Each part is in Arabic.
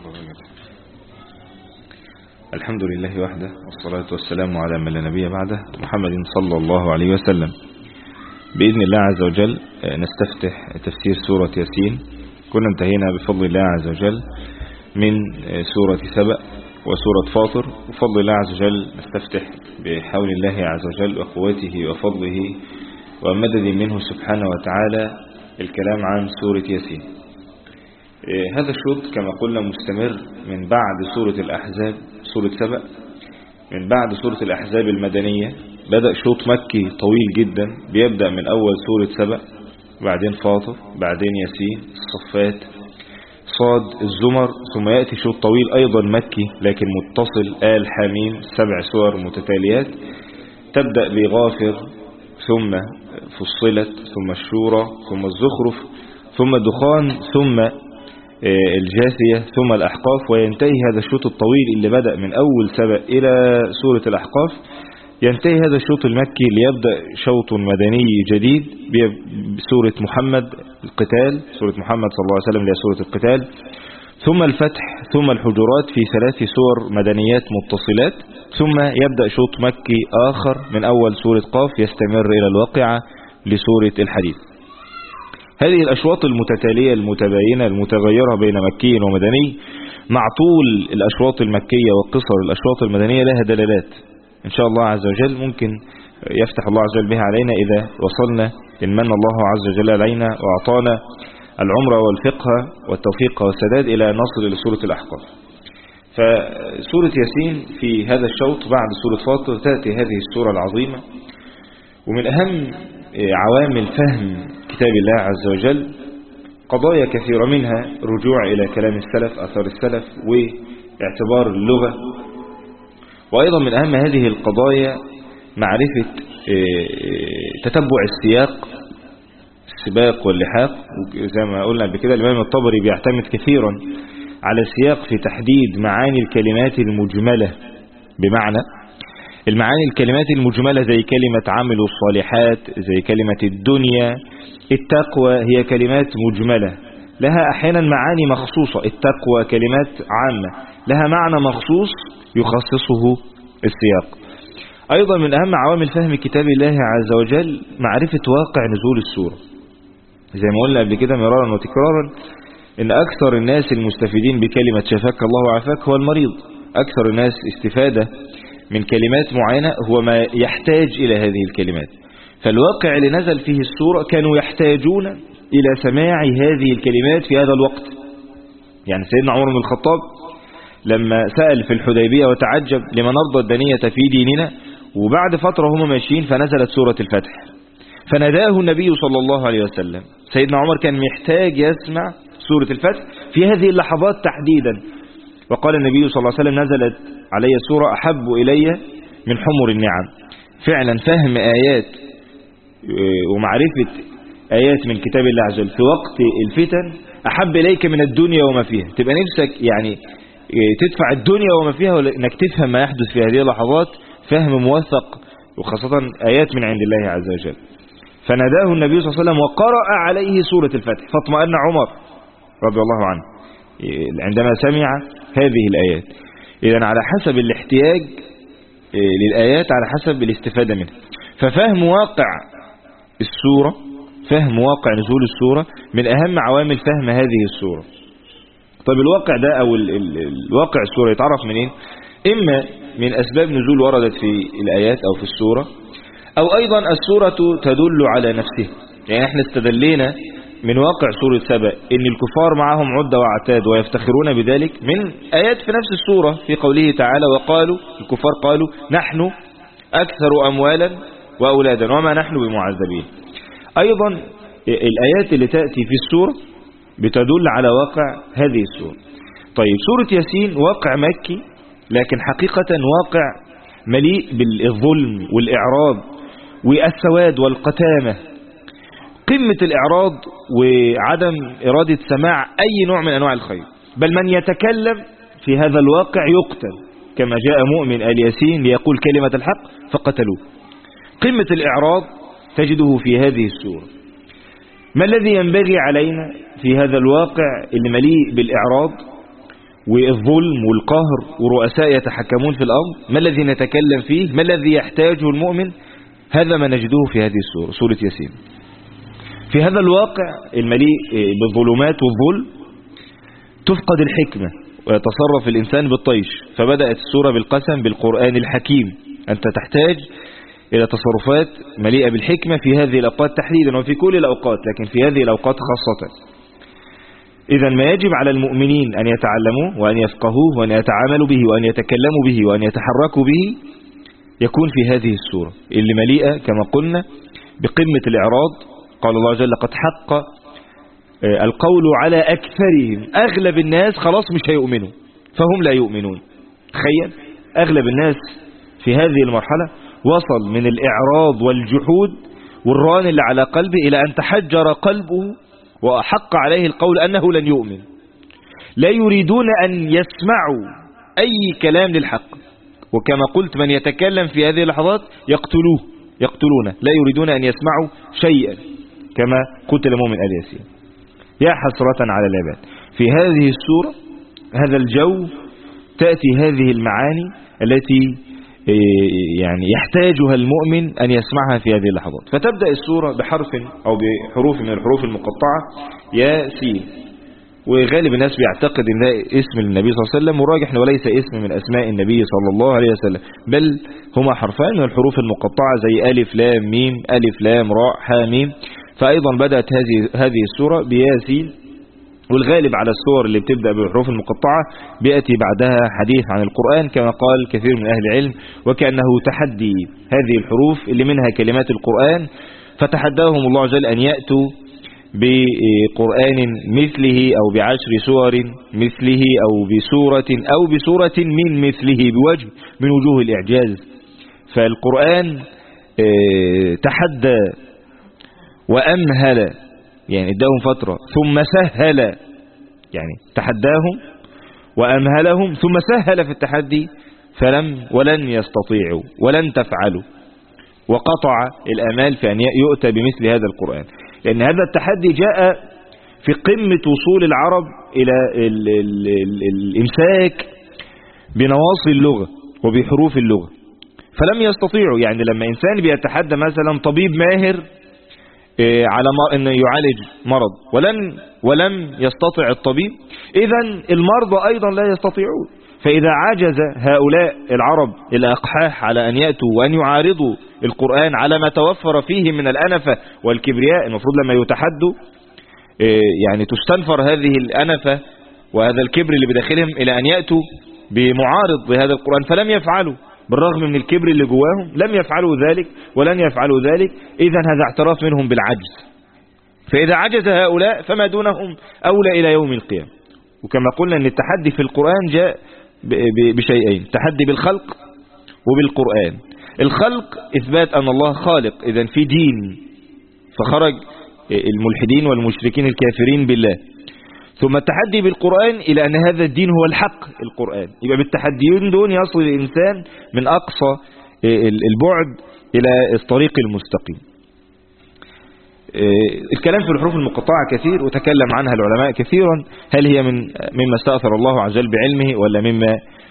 الحمد لله وحده، والصلاة والسلام على من لا نبي بعده، محمد صلى الله عليه وسلم. بإذن الله عز وجل نستفتح تفسير سورة ياسين. كنا انتهينا بفضل الله عز وجل من سورة سبأ وسورة فاطر، وفضل الله عز وجل نستفتح بحول الله عز وجل وقوته وفضله ومدد منه سبحانه وتعالى الكلام عن سورة ياسين. هذا الشوط كما قلنا مستمر من بعد سورة الأحزاب، سورة سبأ، من بعد سورة الأحزاب المدنية. بدأ شوط مكي طويل جدا، بيبدأ من أول سورة سبأ، بعدين فاطر، بعدين ياسين، الصفات، صاد، الزمر، ثم يأتي شوط طويل أيضا مكي لكن متصل، آل حميم، 7 سور متتاليات. تبدأ بغافر، ثم فصلت، ثم الشورى، ثم الزخرف، ثم الدخان، ثم الجاثية، ثم الأحقاف، وينتهي هذا الشوط الطويل اللي بدأ من أول سبأ إلى سورة الأحقاف. ينتهي هذا الشوط المكي ليبدأ شوط مدني جديد بسورة محمد القتال، سورة محمد صلى الله عليه وسلم لسورة القتال، ثم الفتح، ثم الحجرات في 3 سور مدنيات متصلات، ثم يبدأ شوط مكي آخر من أول سورة قاف يستمر إلى الواقعة لسورة الحديث. هذه الأشواط المتتالية المتباينة المتغيرة بين مكي ومدني، مع طول الأشواط المكية وقصر الأشواط المدنية لها دلالات إن شاء الله عز وجل ممكن يفتح الله عز وجل بها علينا إذا وصلنا، إن من الله عز وجل علينا وأعطانا العمر والفقه والتوفيق والسداد إلى نصل لسورة الأحقاف. فسورة ياسين في هذا الشوط بعد سورة فاطر تأتي هذه السورة العظيمة، ومن أهم عوامل فهم كتاب الله عز وجل قضايا كثيرة، منها رجوع إلى كلام السلف، أثر السلف، واعتبار اللغة. وأيضا من أهم هذه القضايا معرفة تتبع السياق، السباق واللحاق. زي ما قلنا بكده الإمام الطبري بيعتمد كثيرا على السياق في تحديد معاني الكلمات المجملة، بمعنى المعاني الكلمات المجملة زي كلمة عملوا الصالحات، زي كلمة الدنيا، التقوى، هي كلمات مجملة لها أحيانا معاني مخصوصة. التقوى كلمات عامة لها معنى مخصوص يخصصه السياق. أيضا من أهم عوامل فهم كتاب الله عز وجل معرفة واقع نزول السورة. زي ما قلنا قبل كده مرارا وتكرارا إن أكثر الناس المستفيدين بكلمة شفاك الله وعافاك هو المريض. أكثر الناس استفادة من كلمات معينة هو ما يحتاج إلى هذه الكلمات. فالواقع اللي نزل فيه السورة كانوا يحتاجون إلى سماع هذه الكلمات في هذا الوقت. يعني سيدنا عمر بن الخطاب لما سأل في الحديبية وتعجب لما نرضى الدنية في ديننا، وبعد فترة هم ماشيين فنزلت سورة الفتح، فناداه النبي صلى الله عليه وسلم. سيدنا عمر كان محتاج يسمع سورة الفتح في هذه اللحظات تحديدا، وقال النبي صلى الله عليه وسلم نزلت علي سورة أحب إلي من حمر النعم. فعلا فهم آيات ومعرفة آيات من كتاب الله عز وجل في وقت الفتن أحب إليك من الدنيا وما فيها. تبقى نفسك يعني تدفع الدنيا وما فيها وإنك تفهم ما يحدث في هذه اللحظات فهم موثق، وخاصة آيات من عند الله عز وجل. فناداه النبي صلى الله عليه وسلم وقرأ عليه سورة الفتح، فاطمأن عمر رضي الله عنه عندما سمع هذه الآيات. إذن على حسب الاحتياج للآيات على حسب الاستفادة منها. ففهم واقع السورة، فهم واقع نزول السورة من أهم عوامل فهم هذه السورة. طيب الواقع ده أو الواقع السورة يتعرف منين؟ إما من أسباب نزول وردت في الآيات أو في السورة، أو أيضا السورة تدل على نفسها. يعني احنا استدلينا من واقع سورة سبأ إن الكفار معهم عدة وعتاد ويفتخرون بذلك من آيات في نفس السورة في قوله تعالى وقالوا، الكفار قالوا نحن أكثر أموالا وأولادا وما نحن بمعذبين. أيضا الآيات اللي تأتي في السورة بتدل على واقع هذه السورة. طيب سورة ياسين واقع مكي، لكن حقيقة واقع مليء بالظلم والإعراض والسواد والقتامة، قمة الإعراض وعدم إرادة سماع أي نوع من أنواع الخير، بل من يتكلم في هذا الواقع يقتل، كما جاء مؤمن آل ياسين ليقول كلمة الحق فقتلوه. قمة الإعراض تجده في هذه السورة. ما الذي ينبغي علينا في هذا الواقع اللي مليء بالإعراض والظلم والقهر ورؤساء يتحكمون في الأمر. ما الذي نتكلم فيه؟ ما الذي يحتاجه المؤمن؟ هذا ما نجده في هذه السورة، سورة ياسين. في هذا الواقع المليء بالظلمات والظلم تفقد الحكمة ويتصرف الإنسان بالطيش، فبدأت السورة بالقسم بالقرآن الحكيم. أنت تحتاج إلى تصرفات مليئة بالحكمة في هذه الأوقات تحديدا وفي كل الأوقات، لكن في هذه الأوقات خاصة. إذا ما يجب على المؤمنين أن يتعلموه وأن يفقهوه وأن يتعاملوا به وأن يتكلموا به وأن يتحركوا به يكون في هذه السورة اللي مليئة كما قلنا بقمة الإعراض. قال الله جل: قد حق القول على أكثرهم. أغلب الناس خلاص مش هيؤمنوا فهم لا يؤمنون. تخيل أغلب الناس في هذه المرحلة وصل من الإعراض والجحود والران اللي على قلبه إلى أن تحجر قلبه وحق عليه القول أنه لن يؤمن. لا يريدون أن يسمعوا أي كلام للحق، وكما قلت من يتكلم في هذه اللحظات يقتلونه، لا يريدون أن يسمعوا شيئا كما قتل مؤمن آل ياسين. يا حسرة على العباد. في هذه السورة هذا الجو تأتي هذه المعاني التي يعني يحتاجها المؤمن أن يسمعها في هذه اللحظات. فتبدأ السورة بحرف أو بحروف من الحروف المقطعة ياسين، وغالب الناس بيعتقد ان ده اسم النبي صلى الله عليه وسلم، والراجح انه ليس اسم من اسماء النبي صلى الله عليه وسلم، بل هما حرفان من الحروف المقطعة زي ألف لام ميم، ألف لام راء ها ميم. فأيضا بدأت هذه السورة بياسين، والغالب على السور اللي بتبدأ بالحروف المقطعة بيأتي بعدها حديث عن القرآن كما قال كثير من أهل العلم، وكأنه تحدي هذه الحروف اللي منها كلمات القرآن، فتحداهم الله جل أن يأتوا بقرآن مثله أو بعشر سور مثله أو بسورة من مثله بوجه من وجوه الإعجاز. فالقرآن تحدى وأمهل، يعني اداهم فترة ثم سهل، يعني تحداهم وأمهلهم ثم سهل في التحدي ولن يستطيعوا ولن تفعلوا، وقطع الأمال في أن يؤتى بمثل هذا القرآن، لأن هذا التحدي جاء في قمة وصول العرب إلى الإمساك بنواصي اللغة وبحروف اللغة، فلم يستطيعوا. يعني لما إنسان بيتحدى مثلا طبيب ماهر على أنه يعالج مرض ولم يستطع الطبيب، إذن المرضى أيضا لا يستطيعون. فإذا عجز هؤلاء العرب الأقحاح على أن يأتوا وأن يعارضوا القرآن على ما توفر فيه من الأنفة والكبرياء، المفروض لما يتحدوا يعني تستنفر هذه الأنفة وهذا الكبر اللي بداخلهم إلى أن يأتوا بمعارض بهذا القرآن، فلم يفعلوا بالرغم من الكبر اللي جواهم، لم يفعلوا ذلك ولن يفعلوا ذلك. إذن هذا اعتراف منهم بالعجز. فإذا عجز هؤلاء فما دونهم أولى إلى يوم القيامة. وكما قلنا أن التحدي في القرآن جاء بشيئين: تحدي بالخلق وبالقرآن. الخلق إثبات أن الله خالق، إذن في دين، فخرج الملحدين والمشركين الكافرين بالله. ثم التحدي بالقرآن إلى أن هذا الدين هو الحق القرآن. يبقى بالتحديين دون يصل الإنسان من أقصى البعد إلى الطريق المستقيم. الكلام في الحروف المقطعة كثير وتكلم عنها العلماء كثيرا، هل هي مما استأثر الله عز وجل بعلمه ولا مما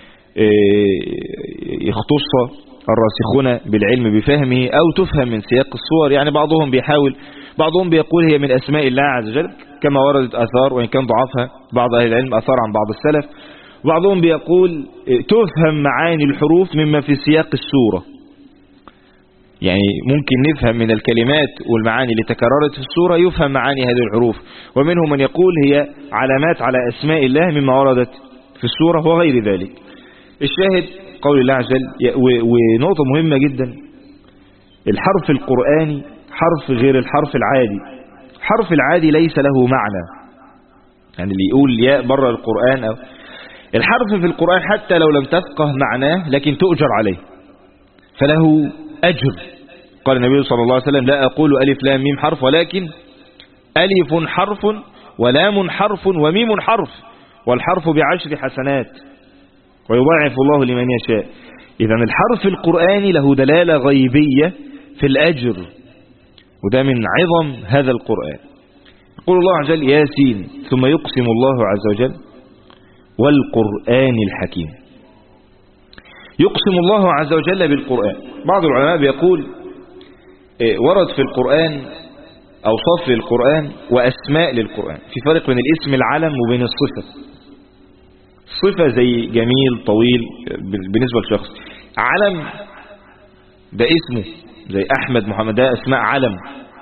يختص الراسخون بالعلم بفهمه أو تفهم من سياق الصور. يعني بعضهم بيقول هي من أسماء الله عز وجل كما وردت أثار، وإن كان ضعفها بعض أهل العلم أثار عن بعض السلف. بعضهم بيقول تفهم معاني الحروف مما في سياق السورة، يعني ممكن نفهم من الكلمات والمعاني اللي تكررت في السورة يفهم معاني هذه الحروف. ومنهم من يقول هي علامات على أسماء الله مما وردت في السورة وغير ذلك. الشاهد قول الله عز وجل. ونقطة مهمة جدا: الحرف القرآني حرف غير الحرف العادي. الحرف العادي ليس له معنى، يعني اللي يقول ياء بره القرآن أو الحرف في القرآن حتى لو لم تفقه معناه لكن تؤجر عليه فله أجر. قال النبي صلى الله عليه وسلم: لا أقول ألف لام ميم حرف، ولكن ألف حرف ولام حرف وميم حرف، والحرف بعشر حسنات ويضاعف الله لمن يشاء. إذن الحرف القرآني له دلالة غيبية في الأجر، وده من عظم هذا القرآن. يقول الله عز وجل: ياسين، ثم يقسم الله عز وجل والقرآن الحكيم. يقسم الله عز وجل بالقرآن. بعض العلماء بيقول ورد في القرآن أوصاف للقرآن وأسماء للقرآن. في فرق بين الاسم العلم وبين الصفة. صفة زي جميل طويل بالنسبة للشخص، علم ده اسمه زي أحمد محمد، ده أسماء علم.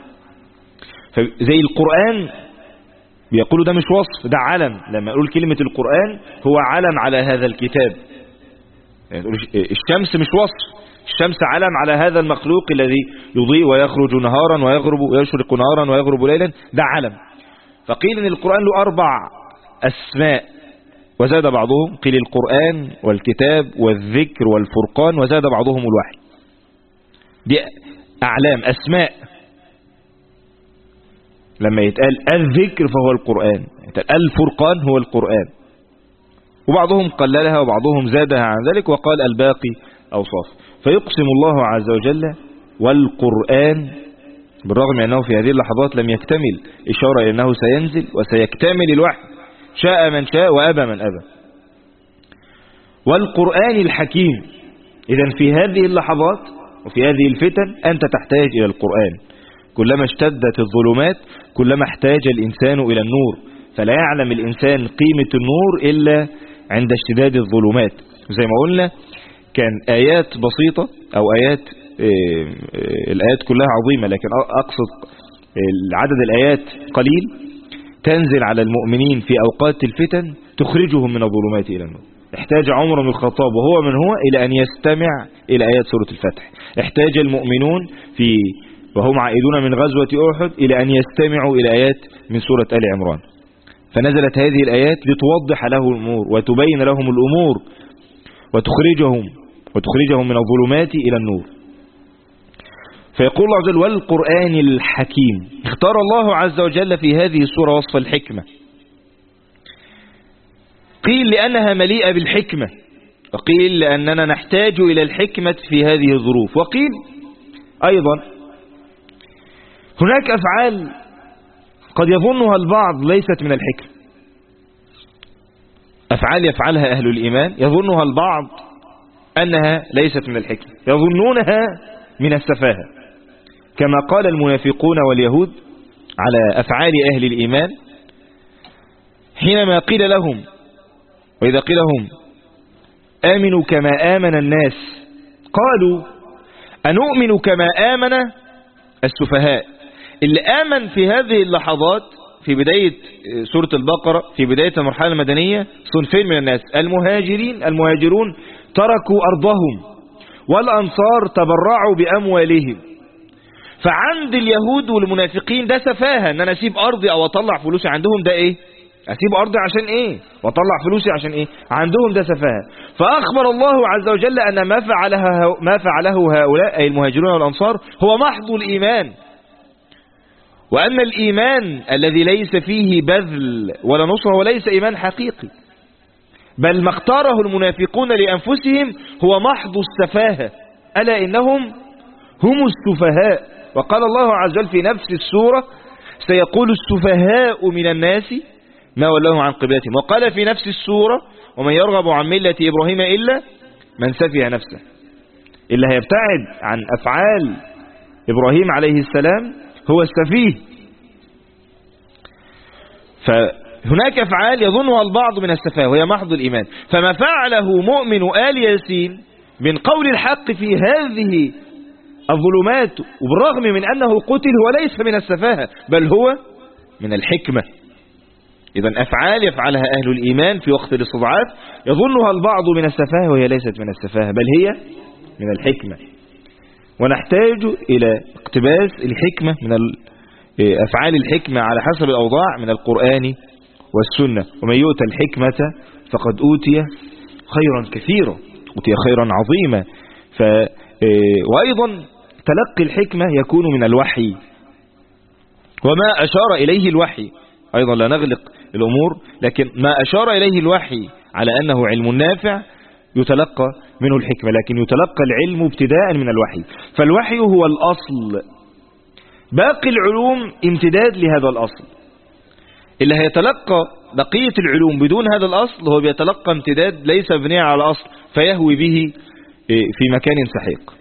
زي القرآن بيقولوا ده مش وصف، ده علم. لما يقول كلمة القرآن هو علم على هذا الكتاب. يعني الشمس مش وصف، الشمس علم على هذا المخلوق الذي يضيء ويخرج نهارا ويغرب ويشرق نهارا ويغرب ليلا، ده علم. فقيل ان القرآن له 4 أسماء، وزاد بعضهم، قيل القرآن والكتاب والذكر والفرقان، وزاد بعضهم الوحي. دي أعلام أسماء. لما يتقال الذكر فهو القرآن، يتقال الفرقان هو القرآن. وبعضهم قللها وبعضهم زادها عن ذلك وقال الباقي أوصاف. فيقسم الله عز وجل والقرآن، بالرغم أنه في هذه اللحظات لم يكتمل، إشارة إلى أنه سينزل وسيكتمل الوحي، شاء من شاء وأبى من أبى. والقرآن الحكيم. إذن في هذه اللحظات وفي هذه الفتن أنت تحتاج إلى القرآن. كلما اشتدت الظلمات كلما احتاج الإنسان إلى النور، فلا يعلم الإنسان قيمة النور إلا عند اشتداد الظلمات. زي ما قلنا كان آيات بسيطة أو آيات الآيات كلها عظيمة، لكن أقصد عدد الآيات قليل، تنزل على المؤمنين في أوقات الفتن تخرجهم من الظلمات إلى النور. احتاج عمر بن الخطاب وهو من هو إلى أن يستمع إلى آيات سورة الفتح. احتاج المؤمنون وهم عائدون من غزوة أحد إلى أن يستمعوا إلى آيات من سورة آل عمران. فنزلت هذه الآيات لتوضح له الأمور وتبين لهم الأمور وتخرجهم من الظلمات إلى النور. فيقول الله عز وجل والقرآن الحكيم. اختار الله عز وجل في هذه السورة وصف الحكمة. قيل لأنها مليئة بالحكمة، وقيل لأننا نحتاج إلى الحكمة في هذه الظروف، وقيل أيضا هناك أفعال قد يظنها البعض ليست من الحكمة. أفعال يفعلها أهل الإيمان يظنها البعض أنها ليست من الحكمة، يظنونها من السفاهة، كما قال المنافقون واليهود على أفعال أهل الإيمان حينما قيل لهم، وإذا قيل لهم آمنوا كما آمن الناس قالوا أنؤمن كما آمن السفهاء. اللي آمن في هذه اللحظات في بداية سورة البقرة في بداية المرحلة المدنية صنفين من الناس: المهاجرون تركوا أرضهم، والأنصار تبرعوا بأموالهم. فعند اليهود والمنافقين ده سفاهة، ان انا اسيب ارضي او اطلع فلوسي. عندهم ده ايه؟ اسيب ارضي عشان ايه واطلع فلوسي عشان ايه؟ عندهم ده سفاهة. فاخبر الله عز وجل ان ما فعله هؤلاء اي المهاجرون والانصار هو محض الايمان، وان الايمان الذي ليس فيه بذل ولا نصر وليس ايمان حقيقي، بل ما اختاره المنافقون لانفسهم هو محض السفاهة، الا انهم هم السفهاء. وقال الله عز وجل في نفس السورة سيقول السفهاء من الناس ما ولاهم عن قبلتهم. وقال في نفس السورة ومن يرغب عن ملة إبراهيم إلا من سفه نفسه. اللي هيبتعد عن أفعال إبراهيم عليه السلام هو السفيه. فهناك أفعال يظنها البعض من السفاه وهي محض الإيمان. فما فعله مؤمن آل ياسين من قول الحق في هذه الظلمات وبالرغم من أنه قتل هو ليس من السفاهة بل هو من الحكمة. إذن أفعال يفعلها أهل الإيمان في وقت الاستضعاف يظنها البعض من السفاهة وهي ليست من السفاهة بل هي من الحكمة. ونحتاج إلى اقتباس الحكمة من أفعال الحكمة على حسب الأوضاع من القرآن والسنة. ومن يؤتى الحكمة فقد أوتي خيرا كثيرا، أوتي خيرا عظيما. وأيضا تلقي الحكمة يكون من الوحي وما أشار إليه الوحي. أيضا لا نغلق الأمور، لكن ما أشار إليه الوحي على أنه علم نافع يتلقى منه الحكمة، لكن يتلقى العلم ابتداء من الوحي. فالوحي هو الأصل، باقي العلوم امتداد لهذا الأصل. اللي هيتلقى بقية العلوم بدون هذا الأصل هو بيتلقى امتداد ليس مبنيا على أصل فيهوي به في مكان سحيق.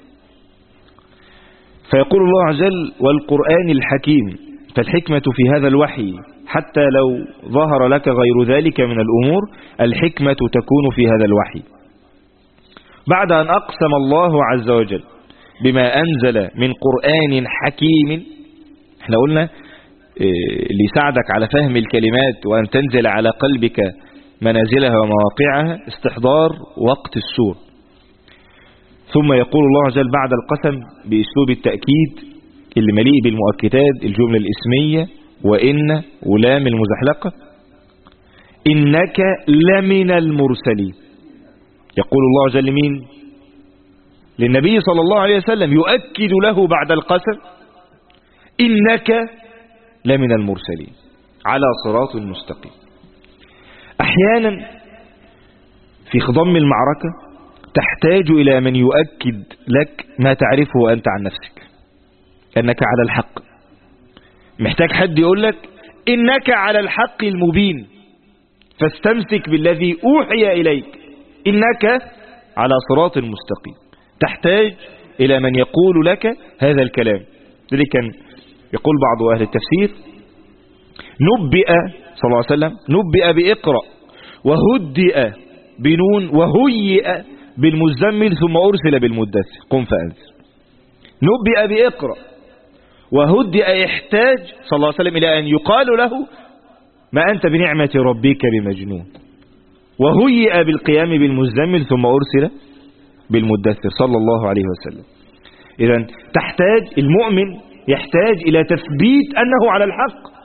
فيقول الله عز وجل والقرآن الحكيم، فالحكمة في هذا الوحي حتى لو ظهر لك غير ذلك من الأمور الحكمة تكون في هذا الوحي. بعد أن أقسم الله عز وجل بما أنزل من قرآن حكيم، احنا قلنا اللي يساعدك على فهم الكلمات وأن تنزل على قلبك منازلها ومواقعها استحضار وقت السور. ثم يقول الله عز وجل بعد القسم بأسلوب التأكيد اللي مليء بالمؤكدات، الجملة الإسمية وإن ولام المزحلقة، إنك لمن المرسلين. يقول الله عز وجل مين؟ للنبي صلى الله عليه وسلم، يؤكد له بعد القسم إنك لمن المرسلين على صراط مستقيم. أحيانا في خضم المعركة تحتاج إلى من يؤكد لك ما تعرفه أنت عن نفسك أنك على الحق. محتاج حد يقول لك إنك على الحق المبين، فاستمسك بالذي أوحي إليك إنك على صراط مستقيم. تحتاج إلى من يقول لك هذا الكلام. ذلك كان يقول بعض أهل التفسير نبئ صلى الله عليه وسلم، نبئ بإقرأ وهدئ بنون وهيئ بالمزمل ثم أرسل بالمدثر قم فأنذر. نبئ بإقرأ وهدئ احتاج صلى الله عليه وسلم إلى أن يقال له ما أنت بنعمة ربك بمجنون، وهيئ بالقيام بالمزمل ثم أرسل بالمدثر صلى الله عليه وسلم. إذن تحتاج المؤمن يحتاج إلى تثبيت أنه على الحق.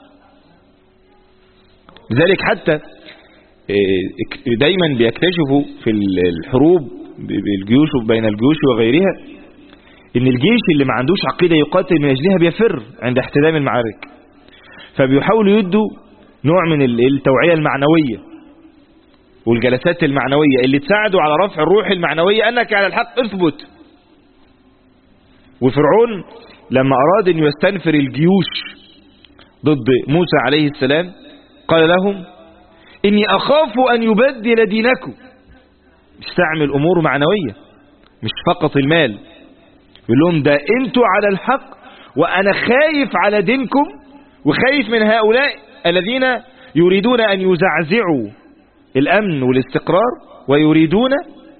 لذلك حتى دايما بيكتشفوا في الحروب بالجيوش بين الجيوش وغيرها ان الجيش اللي ما عندوش عقيدة يقاتل من اجلها بيفر عند احتدام المعارك، فبيحاولوا يدوا نوع من التوعية المعنوية والجلسات المعنوية اللي تساعدوا على رفع الروح المعنوية انك على الحق اثبت. وفرعون لما اراد ان يستنفر الجيوش ضد موسى عليه السلام قال لهم إني أخاف أن يبدل دينكم. استعمل أمور معنوية مش فقط المال. يقول لهم ده أنتوا على الحق وأنا خايف على دينكم وخايف من هؤلاء الذين يريدون أن يزعزعوا الأمن والاستقرار ويريدون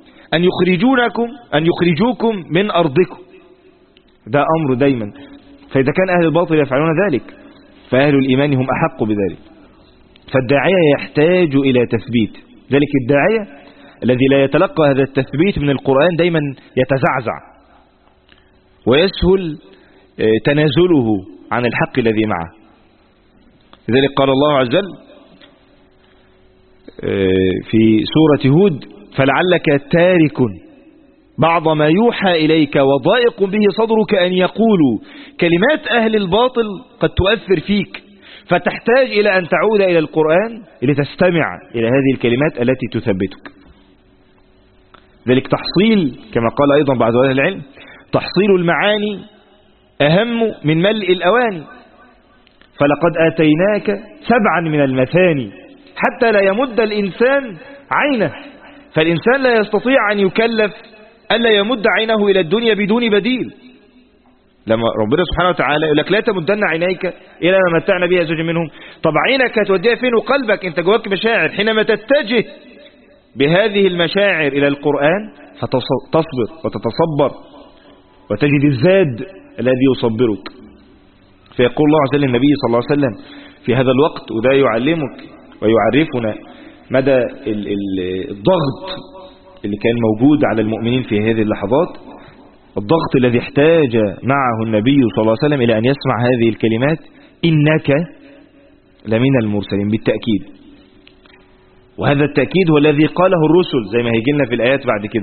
أن يخرجوكم من أرضكم. ده أمر دايما. فإذا كان أهل الباطل يفعلون ذلك فأهل الإيمان هم أحق بذلك. فالداعية يحتاج إلى تثبيت. ذلك الداعية الذي لا يتلقى هذا التثبيت من القرآن دايما يتزعزع ويسهل تنازله عن الحق الذي معه. لذلك قال الله عز وجل في سورة هود فلعلك تارك بعض ما يوحى إليك وضائق به صدرك أن يقولوا. كلمات أهل الباطل قد تؤثر فيك فتحتاج إلى أن تعود إلى القرآن لتستمع إلى هذه الكلمات التي تثبتك. ذلك تحصيل كما قال أيضا بعض أهل العلم تحصيل المعاني أهم من ملء الأواني. فلقد آتيناك 7 من المثاني حتى لا يمد الإنسان عينه. فالإنسان لا يستطيع أن يكلف ألا يمد عينه إلى الدنيا بدون بديل. لما ربنا سبحانه وتعالى يقول لك لا تمدن عينيك إلى ما متعنا بها زوج منهم. طب عينك هتوديها فين وقلبك؟ انت جواك مشاعر. حينما تتجه بهذه المشاعر إلى القرآن فتصبر وتتصبر وتجد الزاد الذي يصبرك. فيقول الله عز وجل للنبي صلى الله عليه وسلم في هذا الوقت، وده يعلمك ويعرفنا مدى الضغط اللي كان موجود على المؤمنين في هذه اللحظات، الضغط الذي احتاج معه النبي صلى الله عليه وسلم إلى أن يسمع هذه الكلمات إنك لمن المرسلين بالتأكيد. وهذا التأكيد هو الذي قاله الرسل زي ما هيجي لنا في الآيات بعد كده،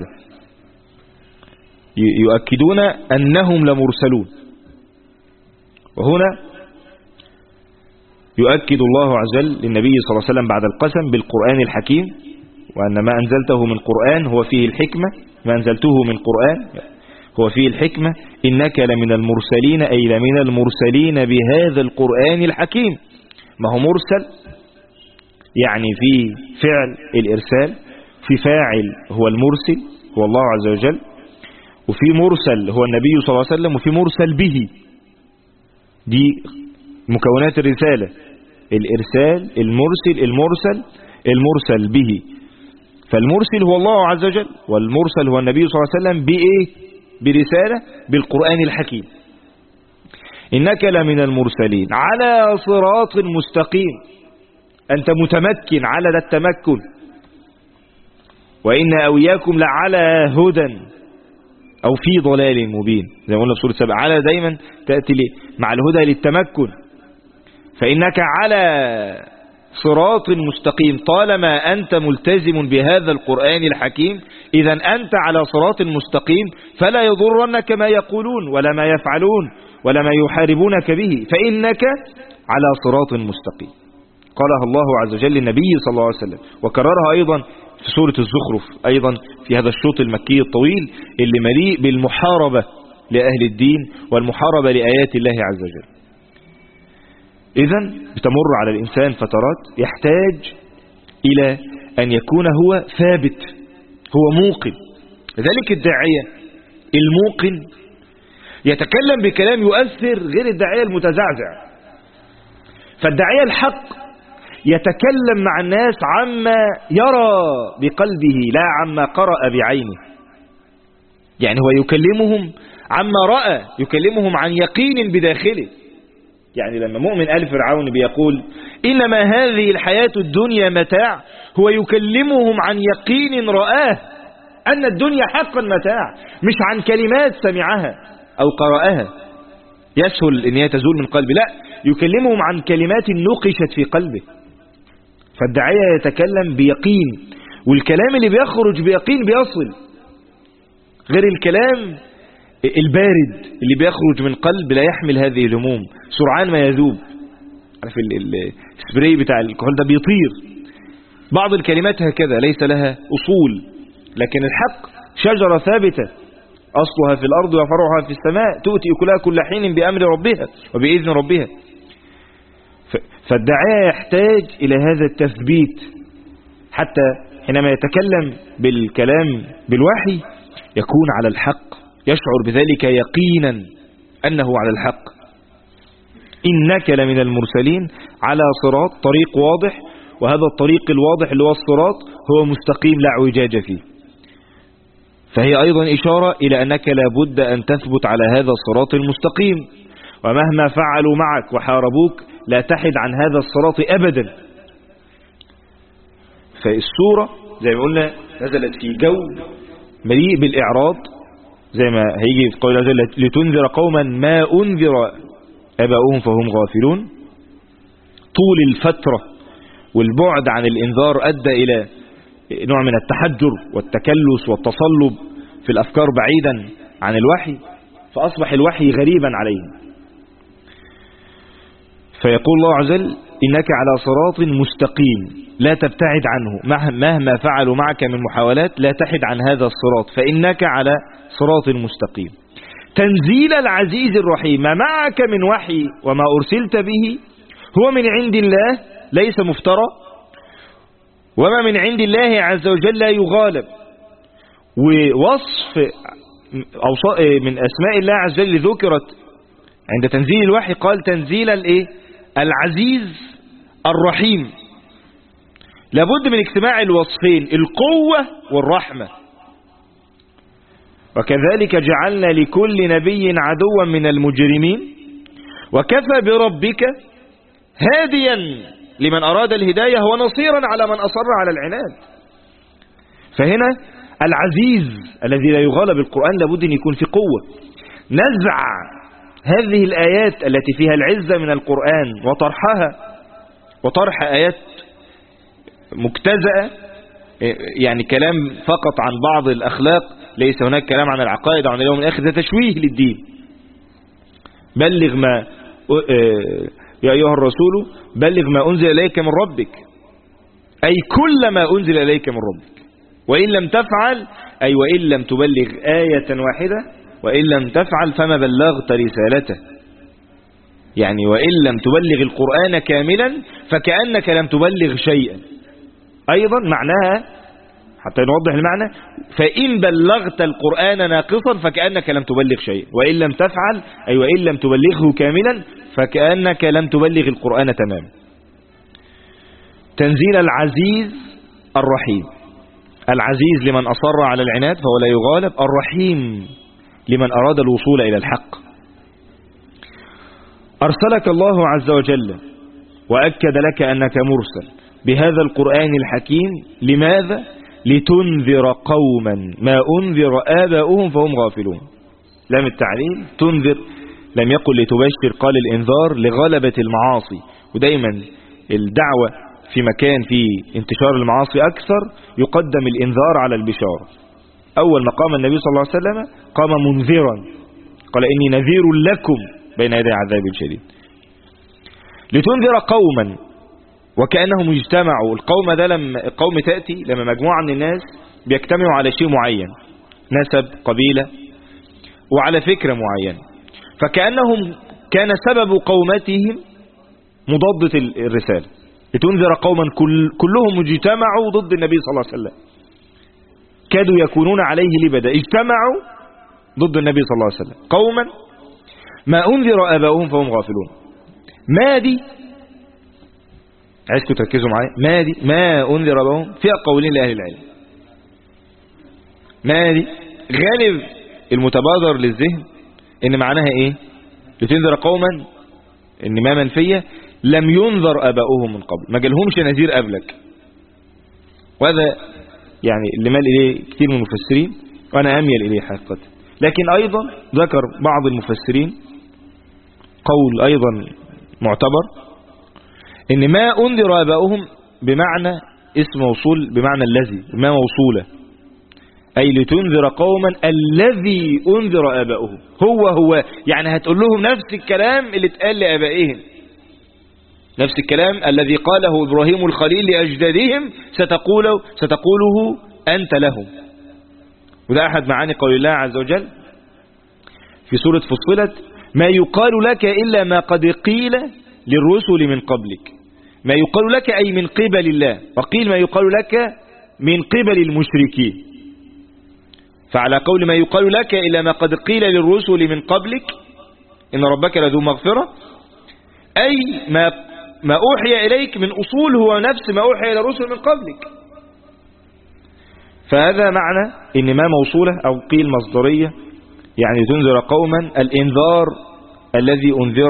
يؤكدون أنهم لمرسلون. وهنا يؤكد الله عز وجل للنبي صلى الله عليه وسلم بعد القسم بالقرآن الحكيم، وأن ما أنزلته من قرآن هو فيه الحكمة، ما أنزلته من قرآن هو فيه الحكمة، إنك لمن المرسلين أي لمن المرسلين بهذا القرآن الحكيم. ما هو مرسل يعني في فعل الإرسال، في فاعل هو المرسل هو الله عز وجل، وفي مرسل هو النبي صلى الله عليه وسلم، وفي مرسل به. دي مكونات الرسالة: الإرسال، المرسل به. فالمرسل هو الله عز وجل، والمرسل هو النبي صلى الله عليه وسلم بإيه؟ برسالة، بالقرآن الحكيم. إنك لمن المرسلين على صراط مستقيم، أنت متمكن على التمكن. وإن أوياكم لعلى هدى أو في ضلال مبين، زي ما قلنا في سورة 7. على دايما تأتي مع الهدى للتمكن. فإنك على صراط مستقيم، طالما أنت ملتزم بهذا القرآن الحكيم إذا أنت على صراط مستقيم، فلا يضرنك ما يقولون ولا ما يفعلون ولا ما يحاربونك به، فإنك على صراط مستقيم. قالها الله عز وجل للنبي صلى الله عليه وسلم، وكررها أيضا في سورة الزخرف، أيضا في هذا الشوط المكي الطويل اللي مليء بالمحاربة لأهل الدين والمحاربة لآيات الله عز وجل. إذن بتمر على الإنسان فترات يحتاج إلى أن يكون هو ثابت، هو موقن. لذلك الداعية الموقن يتكلم بكلام يؤثر غير الداعية المتزعزع. فالداعية الحق يتكلم مع الناس عما يرى بقلبه لا عما قرأ بعينه. يعني هو يكلمهم عما رأى، يكلمهم عن يقين بداخله. يعني لما مؤمن آل فرعون بيقول إنما هذه الحياة الدنيا متاع، هو يكلمهم عن يقين رآه أن الدنيا حقا متاع، مش عن كلمات سمعها أو قرأها يسهل أن هي تزول من قلبه، لا، يكلمهم عن كلمات نقشت في قلبه. فالداعية يتكلم بيقين، والكلام اللي بيخرج بيقين بيصل، غير الكلام البارد اللي بيخرج من قلب لا يحمل هذه الهموم، سرعان ما يذوب. عارف السبراي بتاع الكحول ده بيطير. بعض الكلمات هكذا ليس لها أصول، لكن الحق شجرة ثابتة أصلها في الأرض وفرعها في السماء، تؤتي أكلها كل حين بأمر ربها وبإذن ربها. فالداعية يحتاج إلى هذا التثبيت، حتى حينما يتكلم بالكلام بالوحي يكون على الحق، يشعر بذلك يقينا أنه على الحق. إنك لمن المرسلين على صراط، طريق واضح، وهذا الطريق الواضح اللي هو الصراط هو مستقيم لا اعوجاج فيه. فهي أيضا إشارة إلى أنك لابد أن تثبت على هذا الصراط المستقيم، ومهما فعلوا معك وحاربوك لا تحد عن هذا الصراط أبدا. فالسورة زي ما قلنا نزلت في جو مليء بالإعراض، زي ما هيجي في قول الله لتنذر قوما ما أنذر آباؤهم فهم غافلون. طول الفترة والبعد عن الإنذار أدى إلى نوع من التحجر والتكلس والتصلب في الأفكار بعيدا عن الوحي، فأصبح الوحي غريبا عليهم. فيقول الله عز وجل إنك على صراط مستقيم لا تبتعد عنه، مهما فعلوا معك من محاولات لا تحد عن هذا الصراط، فإنك على صراط مستقيم. تنزيل العزيز الرحيم، ما معك من وحي وما أرسلت به هو من عند الله ليس مفترى، وما من عند الله عز وجل لا يغالب. ووصف من أسماء الله عز وجل ذكرت عند تنزيل الوحي، قال تنزيل العزيز الرحيم. لابد من اجتماع الوصفين، القوة والرحمة. وكذلك جعلنا لكل نبي عدوا من المجرمين وكفى بربك هاديا لمن أراد الهداية ونصيرا على من أصر على العناد. فهنا العزيز الذي لا يغالب القرآن لابد أن يكون في قوة. نزع هذه الآيات التي فيها العزة من القرآن وطرح آيات مجتزأة، يعني كلام فقط عن بعض الأخلاق، ليس هناك كلام عن العقائد وعن اليوم الآخر، ده تشويه للدين. بلغ ما يا أيها الرسول بلغ ما أنزل إليك من ربك، أي كل ما أنزل إليك من ربك، وإن لم تفعل أي وإن لم تبلغ آية واحدة وإن لم تفعل فما بلغت رسالته. يعني وإن لم تبلغ القرآن كاملا فكأنك لم تبلغ شيئا. أيضا معناها حتى نوضح المعنى، فإن بلغت القرآن ناقصا فكأنك لم تبلغ شيئا، وإن لم تفعل أي وإن لم تبلغه كاملا فكأنك لم تبلغ القرآن تماما. تنزيل العزيز الرحيم. العزيز لمن أصر على العناد فهو لا يغالب، الرحيم لمن أراد الوصول إلى الحق. أرسلك الله عز وجل وأكد لك أنك مرسل بهذا القرآن الحكيم. لماذا؟ لتنذر قوما ما أنذر آباؤهم فهم غافلون. لام التعليل تنذر، لم يقل لتبشر، قال الإنذار لغلبة المعاصي. ودايما الدعوة في مكان فيه انتشار المعاصي أكثر يقدم الإنذار على البشارة. أول ما قام النبي صلى الله عليه وسلم قام منذرا، قال إني نذير لكم بين يدي عذاب شديد. لتنذر قوما وكأنهم اجتمعوا. القوم ده لما القوم تأتي لما مجموعة من الناس بيجتمعوا على شيء معين، نسب، قبيلة، وعلى فكرة معينة، فكأنهم كان سبب قومتهم مضادة الرسالة. لتنذر قوما كلهم اجتمعوا ضد النبي صلى الله عليه وسلم، كادوا يكونون عليه لبدا، اجتمعوا ضد النبي صلى الله عليه وسلم. قوما ما أنذر آباؤهم فهم غافلون. ما دي عايزكم تركزوا معايا، ما دي ما أنذر آباؤهم فيها قولين لأهل العلم. ما دي غالب المتبادر للذهن ان معناها ايه؟ لتنذر قوما ان ما منفية لم ينذر آباؤهم من قبل، ما جالهمش نذير قبلك. وهذا يعني اللي مال إليه كثير من المفسرين وأنا أميل إليه حقيقة. لكن أيضا ذكر بعض المفسرين قول أيضا معتبر إن ما أنذر آباؤهم بمعنى اسم موصول، بمعنى الذي، ما موصولة، أي لتنذر قوما الذي أنذر آباؤهم. هو يعني هتقول لهم نفس الكلام اللي اتقال لآبائهم، نفس الكلام الذي قاله إبراهيم الخليل لأجدادهم ستقوله أنت لهم. وده أحد معاني قول الله عز وجل في سورة فصلت: ما يقال لك إلا ما قد قيل للرسل من قبلك. ما يقال لك أي من قبل الله، وقيل ما يقال لك من قبل المشركين. فعلى قول ما يقال لك إلا ما قد قيل للرسل من قبلك إن ربك لذو مغفرة، أي ما أوحي إليك من أصول هو نفس ما أوحي إلى الرسل من قبلك. فهذا معنى إن ما موصولة أو قيل مصدرية، يعني تنذر قوما الإنذار الذي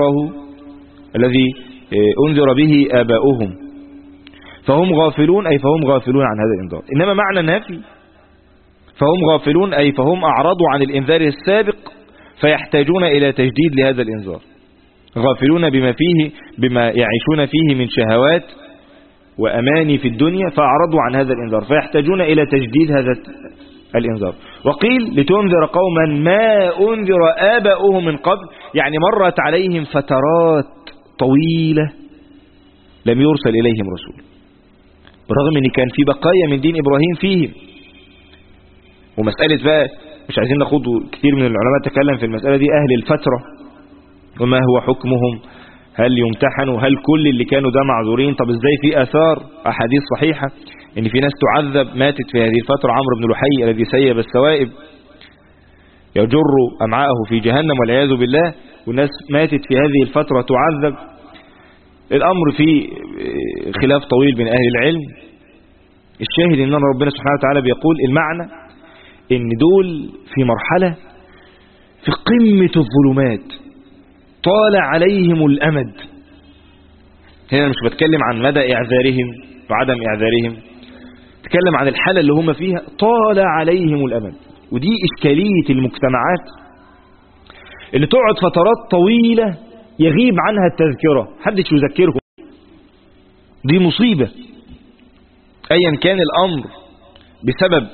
أنذر به آباؤهم فهم غافلون، أي فهم غافلون عن هذا الإنذار. إنما معنى النفي فهم غافلون أي فهم أعرضوا عن الإنذار السابق فيحتاجون إلى تجديد لهذا الإنذار، غافلون بما يعيشون فيه من شهوات وأماني في الدنيا فأعرضوا عن هذا الإنذار فيحتاجون إلى تجديد هذا الإنذار. وقيل لتنذر قوما ما أنذر آباؤهم من قبل، يعني مرت عليهم فترات طويلة لم يرسل إليهم رسول، برغم أن كان في بقايا من دين إبراهيم فيهم. ومسألة بقى مش عايزين نخوض، كثير من العلماء تكلم في المسألة دي، أهل الفترة وما هو حكمهم، هل يمتحنوا، هل كل اللي كانوا ده معذورين؟ طب ازاي في آثار أحاديث صحيحة ان في ناس تعذب ماتت في هذه الفترة، عمرو بن لحي الذي سيب السوائب يجر أمعاءه في جهنم والعياذ بالله، والناس ماتت في هذه الفترة تعذب. الأمر فيه خلاف طويل بين أهل العلم. الشاهد ان ربنا سبحانه وتعالى بيقول المعنى ان دول في مرحلة في قمة الظلمات طال عليهم الأمد. هنا مش بتكلم عن مدى إعذارهم وعدم إعذارهم، تكلم عن الحالة اللي هم فيها، طال عليهم الأمد. ودي إشكالية المجتمعات اللي تقعد فترات طويلة يغيب عنها التذكرة، محدش يذكرهم. دي مصيبة أيا كان الأمر بسبب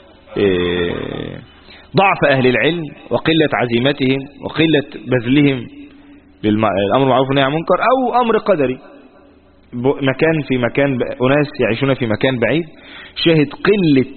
ضعف أهل العلم وقلة عزيمتهم وقلة بذلهم الأمر معروف والنهي عن المنكر، أو أمر قدري، مكان في مكان، أناس يعيشون في مكان بعيد. شاهد قلة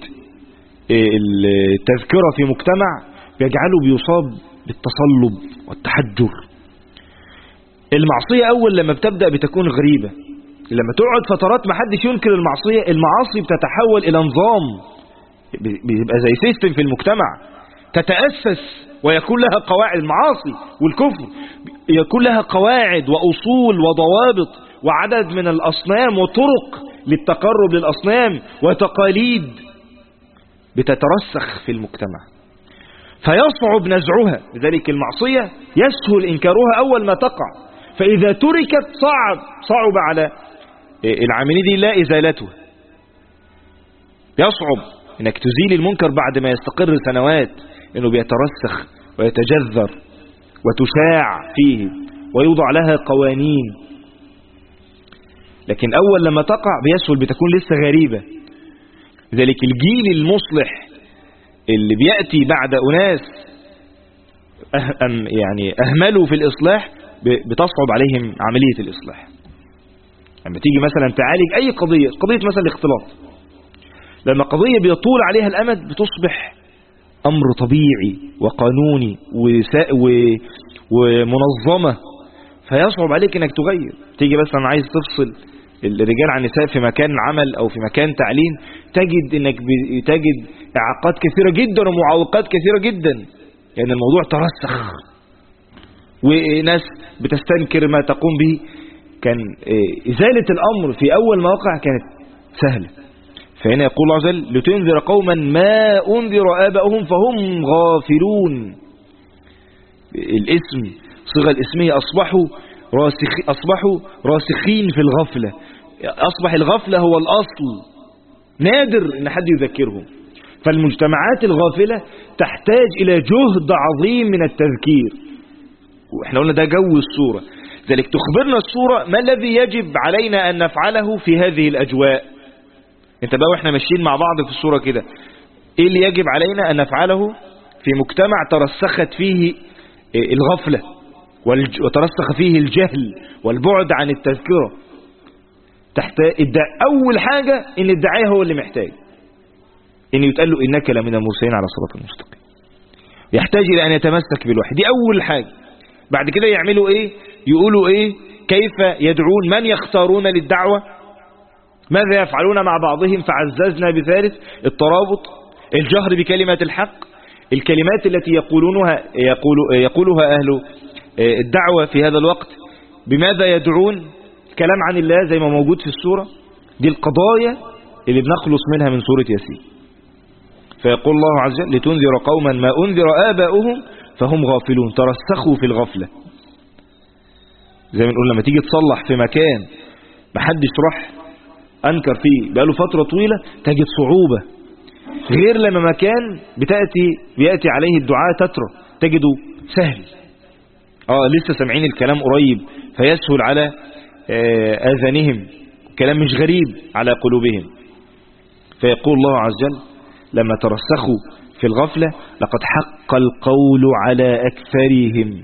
التذكرة في مجتمع بيجعله بيصاب بالتصلب والتحجر. المعصية أول لما بتبدأ بتكون غريبة، لما تقعد فترات ما حدش ينكر المعصية، المعاصي بتتحول إلى نظام، بيبقى زي سيستم في المجتمع، تتأسس ويكون لها قواعد. المعاصي والكفر يكون لها قواعد وأصول وضوابط وعدد من الأصنام وطرق للتقرب للأصنام وتقاليد بتترسخ في المجتمع، فيصعب نزعها. لذلك المعصية يسهل إنكارها أول ما تقع، فإذا تركت صعب على العاملين دي لا إزالتها. يصعب إنك تزيل المنكر بعد ما يستقر سنوات، إنه بيترسخ ويتجذر وتشاع فيه ويوضع لها قوانين. لكن أول لما تقع بيسهل، بتكون لسه غريبة. لذلك الجيل المصلح اللي بيأتي بعد أناس يعني أهملوا في الإصلاح بتصعب عليهم عملية الإصلاح. لما تيجي مثلا تعالج أي قضية مثلا الاختلاط، لما قضية بيطول عليها الأمد بتصبح أمر طبيعي وقانوني ومنظمة، فيصعب عليك أنك تغير. تيجي مثلا عايز تفصل الرجال عن النساء في مكان عمل أو في مكان تعليم، تجد أنك تجد إعاقات كثيرة جدا ومعوقات كثيرة جدا، لأن يعني الموضوع ترسخ وناس بتستنكر ما تقوم به. كان إزالة الأمر في أول ما وقع كانت سهلة. فهنا يقول الله عز وجل لتنذر قوما ما أنذر آباؤهم فهم غافلون. الاسم صيغة الاسمية أصبحوا راسخين في الغفلة. أصبح الغفلة هو الأصل، نادر إن حد يذكرهم. فالمجتمعات الغافلة تحتاج إلى جهد عظيم من التذكير، وإحنا قلنا ده جو السورة. ذلك تخبرنا السورة ما الذي يجب علينا أن نفعله في هذه الأجواء. انت بقى واحنا ماشيين مع بعض في السورة كده، ايه اللي يجب علينا أن نفعله في مجتمع ترسخت فيه الغفلة وترسخ فيه الجهل والبعد عن التذكرة. أول حاجة إن الداعية هو اللي محتاج إن يتقال له إنك لمن المرسلين على صراط المستقيم، يحتاج إلى أن يتمسك بالوحي. دي أول حاجة. بعد كده يعملوا إيه؟ يقولوا إيه؟ كيف يدعون؟ من يختارون للدعوة؟ ماذا يفعلون مع بعضهم؟ فعززنا بثالث الترابط، الجهر بكلمة الحق، الكلمات التي يقولها أهل الدعوة في هذا الوقت، بماذا يدعون، كلام عن الله زي ما موجود في السورة. دي القضايا اللي بنخلص منها من سورة ياسين. فيقول الله عز وجل لتنذر قوما ما أنذر آباؤهم فهم غافلون، ترسخوا في الغفلة. زي ما نقول لما تيجي تصلح في مكان محدش راح أنكر فيه بقاله فترة طويلة تجد صعوبة، غير لما مكان بيأتي عليه الدعاء تترى تجده سهل. لسه سامعين الكلام قريب فيسهل على آذانهم، كلام مش غريب على قلوبهم. فيقول الله عز وجل لما ترسخوا في الغفلة لقد حق القول على أكثرهم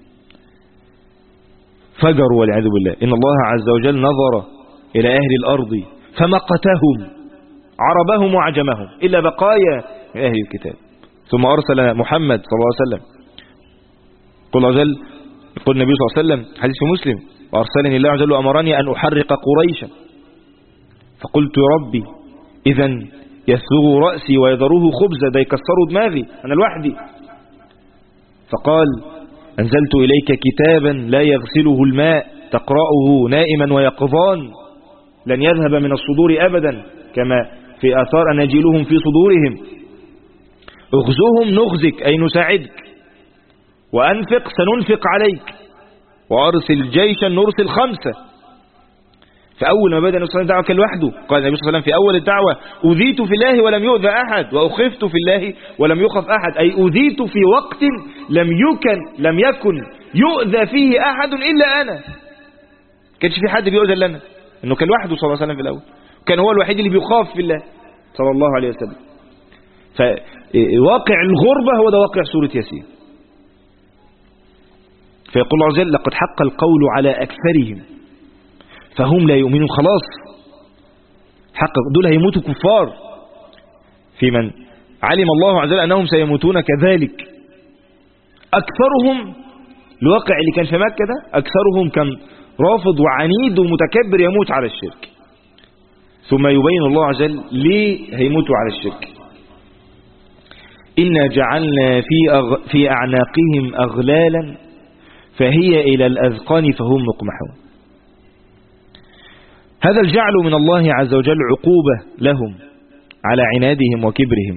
فجروا والعياذ بالله. إن الله عز وجل نظر إلى أهل الأرض فمقتهم عربهم وعجمهم إلا بقايا من أهل الكتاب، ثم أرسل محمد صلى الله عليه وسلم. قل عجل يقول النبي صلى الله عليه وسلم حديث في مسلم وأرسلني الله عز وجل أمرني أن أحرق قريشا، فقلت يا ربي إذن يسلغوا رأسي ويذروه خبزا، ده يكسروا دماغي أنا لوحدي. فقال أنزلت إليك كتابا لا يغسله الماء تقرأه نائما ويقظان، لن يذهب من الصدور أبدا كما في آثار أناجيلهم في صدورهم. اغزهم نغزك أي نساعدك، وأنفق سننفق عليك، وأرسل جيشا نرسل 5. فأول ما بدأ النبي الدعوة كان لوحده. قال النبي صلى الله عليه وسلم في أول الدعوة أذيت في الله ولم يؤذى أحد، وأخفت في الله ولم يخف أحد، أي أذيت في وقت لم يكن يؤذى فيه أحد إلا أنا. كانش في حد بيؤذى إلا أنا، إنه كان لوحده صلى الله عليه وسلم في الأول، كان هو الوحيد اللي بيخاف في الله صلى الله عليه وسلم. فواقع الغربة هو ده واقع سورة ياسين. فيقول الله عز وجل لقد حق القول على أكثرهم فهم لا يؤمنون. خلاص حق، دول هيموتوا كفار، في من علم الله عز وجل أنهم سيموتون كذلك. أكثرهم الواقع اللي كان في مكة ده أكثرهم كان رافض وعنيد ومتكبر يموت على الشرك. ثم يبين الله عز وجل ليه هيموتوا على الشرك. إنا جعلنا في أعناقهم أغلالا فهي إلى الأذقان فهم مقمحون. هذا الجعل من الله عز وجل عقوبة لهم على عنادهم وكبرهم.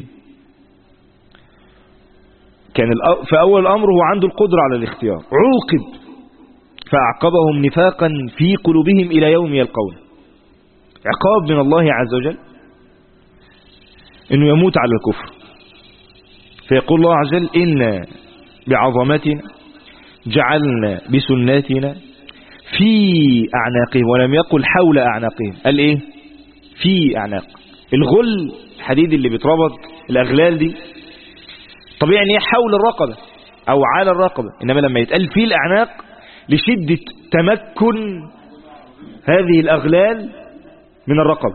كان في أول الأمر هو عنده القدرة على الاختيار، عوقب فأعقبهم نفاقا في قلوبهم إلى يوم يلقون. عقاب من الله عز وجل إنه يموت على الكفر. فيقول الله عز وجل إنا بعظمتنا جعلنا بسناتنا في أعناقهم، ولم يقل حول أعناقهم، قال إيه؟ في أعناق. الغل الحديد اللي بيتربط، الأغلال دي طبيعي إن هي حول الرقبة أو على الرقبة، إنما لما يتقال في الأعناق لشدة تمكن هذه الأغلال من الرقبة،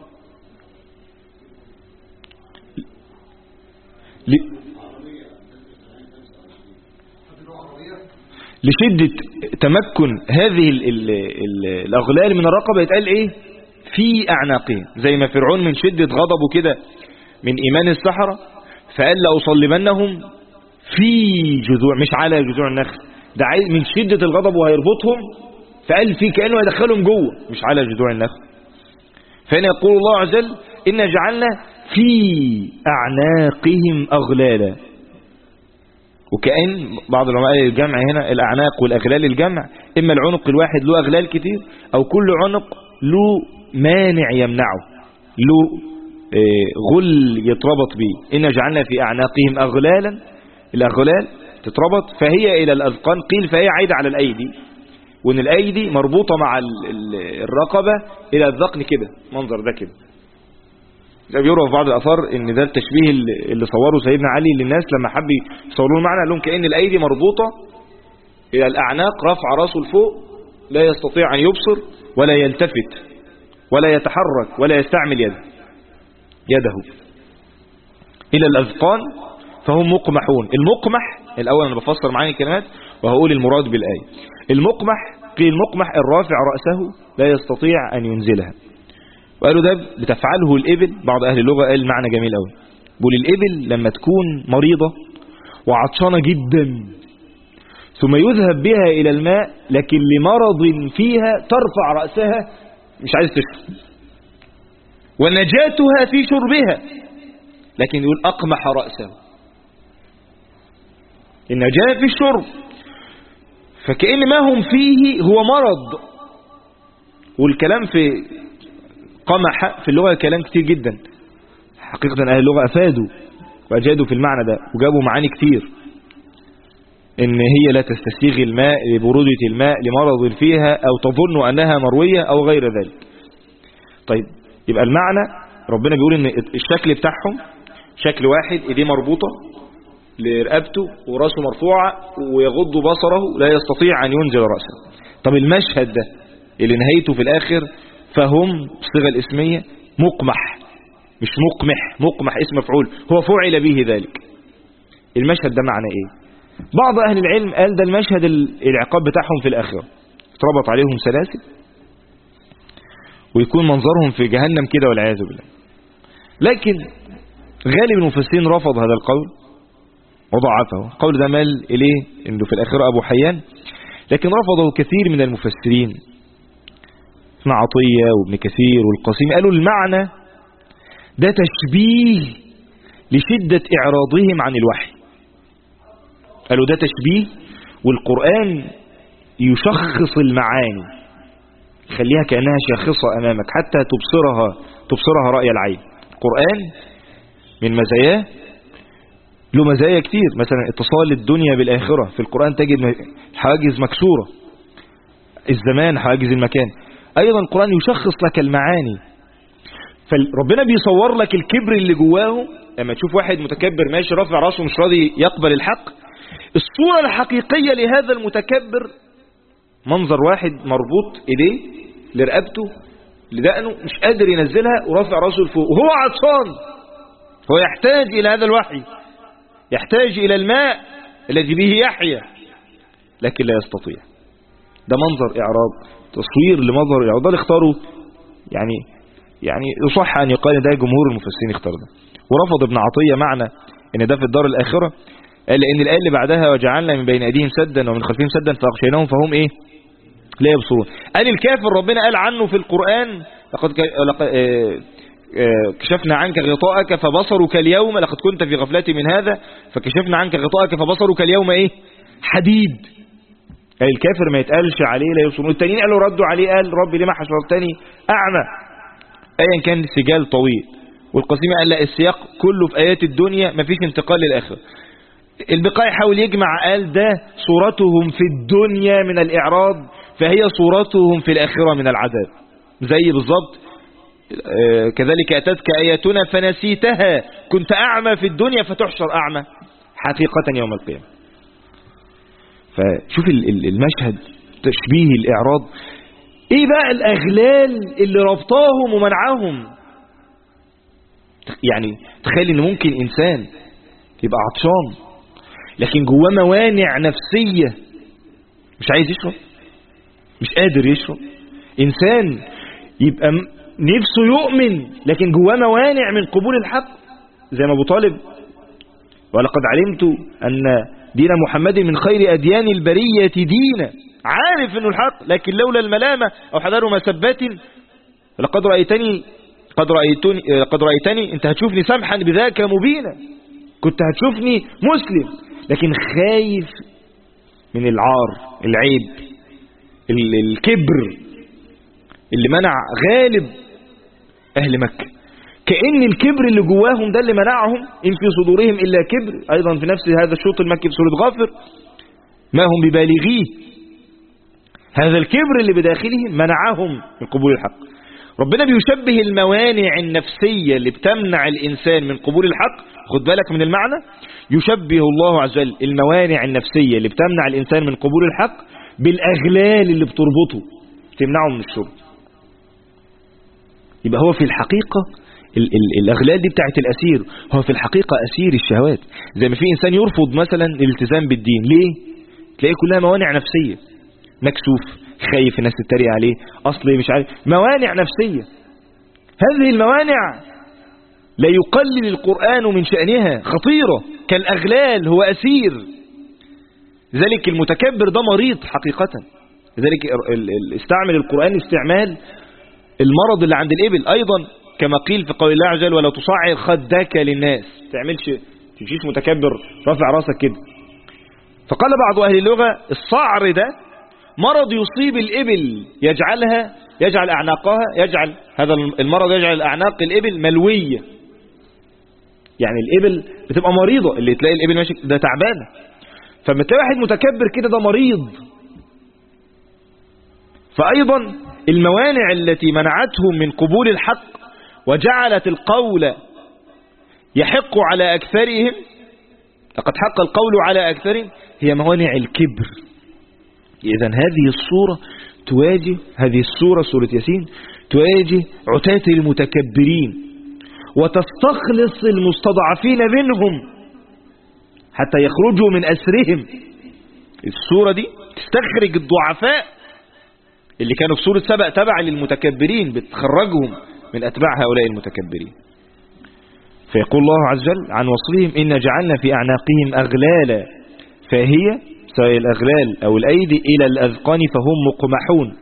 لشدة تمكن هذه الأغلال من الرقبة يتقال إيه؟ في أعناقهم. زي ما فرعون من شدة غضبه كده من إيمان السحرة فقال لأصلبنهم في جذوع، مش على جذوع النخل، ده من شدة الغضب وهيربطهم فقال في كأنه يدخلهم جوه مش على جذوع النخل. فهنا يقول الله عز وجل إنا جعلنا في أعناقهم أغلالا. وكأن بعض العلماء الجمع هنا الأعناق والأغلال الجمع، إما العنق الواحد له أغلال كتير أو كل عنق له مانع يمنعه، له غل يتربط به. إنا جعلنا في أعناقهم أغلالا، الأغلال تتربط فهي إلى الأذقان، قيل فهي عايدة على الأيدي، وإن الأيدي مربوطة مع الرقبة إلى الذقن كده، منظر ده كده. ده بيروى في بعض الأثار إن ده التشبيه اللي صوره سيدنا علي للناس لما حب يصوروا المعنى، قال لهم كأن الأيدي مربوطة إلى الأعناق، رفع راسه لفوق لا يستطيع أن يبصر ولا يلتفت ولا يتحرك ولا يستعمل يده إلى الأذقان فهم مقمحون. المقمح الأول أنا بفسر معاني الكلمات وهقول المراد بالآية. المقمح قيل مقمح الرافع رأسه لا يستطيع أن ينزلها، وقالوا ده بتفعله الإبل. بعض أهل اللغة قال معنى جميل قوي، بقول الإبل لما تكون مريضة وعطشانة جدا ثم يذهب بها إلى الماء، لكن لمرض فيها ترفع رأسها مش عايز تشرب، ونجاتها في شربها، لكن يقول أقمح رأسه، النجاة في الشرب. فكأن ما هم فيه هو مرض. والكلام في قمح في اللغة كلام كتير جدا، حقيقة أهل اللغة أفادوا وأجادوا في المعنى ده وجابوا معاني كتير، إن هي لا تستسيغ الماء لبرودة الماء لمرض فيها أو تظن أنها مروية أو غير ذلك. طيب يبقى المعنى ربنا بيقول إن الشكل بتاعهم شكل واحد، إيديه مربوطة لرقبته وراسه مرفوعة ويغض بصره لا يستطيع أن ينزل رأسه. طب المشهد ده اللي نهايته في الآخر فهم الصيغة الاسمية مقمح، مش مقمح، مقمح اسم مفعول، هو فعل به ذلك. المشهد ده معنى ايه؟ بعض اهل العلم قال ده المشهد العقاب بتاعهم في الآخرة، اتربط عليهم سلاسل ويكون منظرهم في جهنم كده والعياذ بالله. لكن غالب المفسرين رفض هذا القول وضعفه. القول ده مال إليه إنه في الآخرة أبو حيان، لكن رفضه كثير من المفسرين، ابن عطية وابن كثير والقاسمي، قالوا المعنى ده تشبيه لشدة إعراضهم عن الوحي. قالوا ده تشبيه، والقرآن يشخص المعاني، يخليها كأنها شاخصة أمامك حتى تبصرها رأي العين. القرآن من مزاياه له مزايا كتير، مثلا اتصال الدنيا بالآخرة في القرآن تجد حواجز مكسورة، الزمان حواجز المكان. أيضا القرآن يشخص لك المعاني، فربنا بيصور لك الكبر اللي جواه. لما تشوف واحد متكبر ماشي رافع راسه مش راضي يقبل الحق، الصورة الحقيقية لهذا المتكبر منظر واحد مربوط ايديه لرقبته لدقنه مش قادر ينزلها ورافع راسه لفوق وهو عطشان. هو يحتاج إلى هذا الوحي، يحتاج إلى الماء الذي به يحيا، لكن لا يستطيع. ده منظر إعراض، تصوير لمظهر الإعراض، ده اللي اختاره يعني يصح أن يقال ده جمهور المفسرين اختار ده. ورفض ابن عطية معنى ان ده في الدار الآخرة، قال لأن الآية اللي بعدها وجعلنا من بين أيديهم سدا ومن خلفهم سدا فأغشيناهم فهم إيه لا يبصرون. قال الكافر ربنا قال عنه في القرآن لقد كشفنا عنك غطاءك فبصرك اليوم، لقد كنت في غفلة من هذا فكشفنا عنك غطاءك فبصرك اليوم ايه حديد. قال الكافر ما يتقالش عليه لا يبصرون. التانيين قالوا ردوا عليه قال ربي لما حشرتني أعمى، ايا كان سجال طويل. والقاسمي قال لا السياق كله في آيات الدنيا ما فيش انتقال للآخرة. البقاء يحاول يجمع قال ده صورتهم في الدنيا من الإعراض فهي صورتهم في الآخرة من العذاب، زي بالضبط كذلك أتتك آياتنا فنسيتها كنت أعمى في الدنيا فتحشر أعمى حقيقة يوم القيامة. فشوف المشهد تشبيه الإعراض. إيه بقى الأغلال اللي ربطاهم ومنعهم؟ يعني تخيل إن ممكن إنسان يبقى عطشان لكن جواه موانع نفسية، مش عايز يشرب، مش قادر يشرب. إنسان يبقى نفسه يؤمن لكن جواه موانع من قبول الحق، زي ما أبو طالب ولقد علمت أن دين محمد من خير أديان البرية دينا، عارف أنه الحق لكن لولا الملامة أو حذر مسبات لقد رأيتني أنت هتشوفني سمحا بذاك مبينا، كنت هتشوفني مسلم، لكن خايف من العار العيب الكبر اللي منع غالب أهل مكة. كأن الكبر اللي جواهم ده اللي منعهم، إن في صدورهم إلا كبر، أيضا في نفس هذا الشوط المكي في سورة غافر ما هم ببالغيه. هذا الكبر اللي بداخلهم منعهم من قبول الحق. ربنا بيشبه الموانع النفسية اللي بتمنع الإنسان من قبول الحق، خد بالك من المعنى، يشبه الله عز وجل الموانع النفسية اللي بتمنع الإنسان من قبول الحق بالأغلال اللي بتربطه تمنعه من الشرب. يبقى هو في الحقيقة الأغلال دي بتاعت الأسير، هو في الحقيقة أسير الشهوات. زي ما في إنسان يرفض مثلا الالتزام بالدين، ليه؟ تلاقيه كلها موانع نفسية، مكسوف، خايف الناس تتريق عليه، أصلي مش عارف، موانع نفسية. هذه الموانع لا يقلل القرآن من شأنها، خطيرة كالأغلال، هو أسير. لذلك المتكبر ده مريض حقيقة. لذلك استعمل القرآن استعمال المرض اللي عند الإبل أيضا، كما قيل في قول الله عز وجل ولا تصعر خدك للناس، تمشيش متكبر رافع راسك كده. فقال بعض أهل اللغة الصعر ده مرض يصيب الإبل يجعل أعناقها، هذا المرض يجعل أعناق الإبل ملوية. يعني الإبل بتبقى مريضة، اللي تلاقي الإبل ماشي ده تعبانة، فما تلاقي واحد متكبر كده ده مريض. فأيضا الموانع التي منعتهم من قبول الحق وجعلت القول يحق على أكثرهم، لقد حق القول على أكثرهم، هي موانع الكبر. إذن هذه السورة سورة ياسين تواجه عتاة المتكبرين وتستخلص المستضعفين منهم حتى يخرجوا من أسرهم. السورة دي تستخرج الضعفاء اللي كانوا في سورة سبأ تبع للمتكبرين، بتخرجهم من أتباع هؤلاء المتكبرين. فيقول الله عز وجل عن وصفهم إن جعلنا في أعناقهم أغلالا فهي سواء الأغلال أو الأيدي إلى الأذقان فهم مقمحون.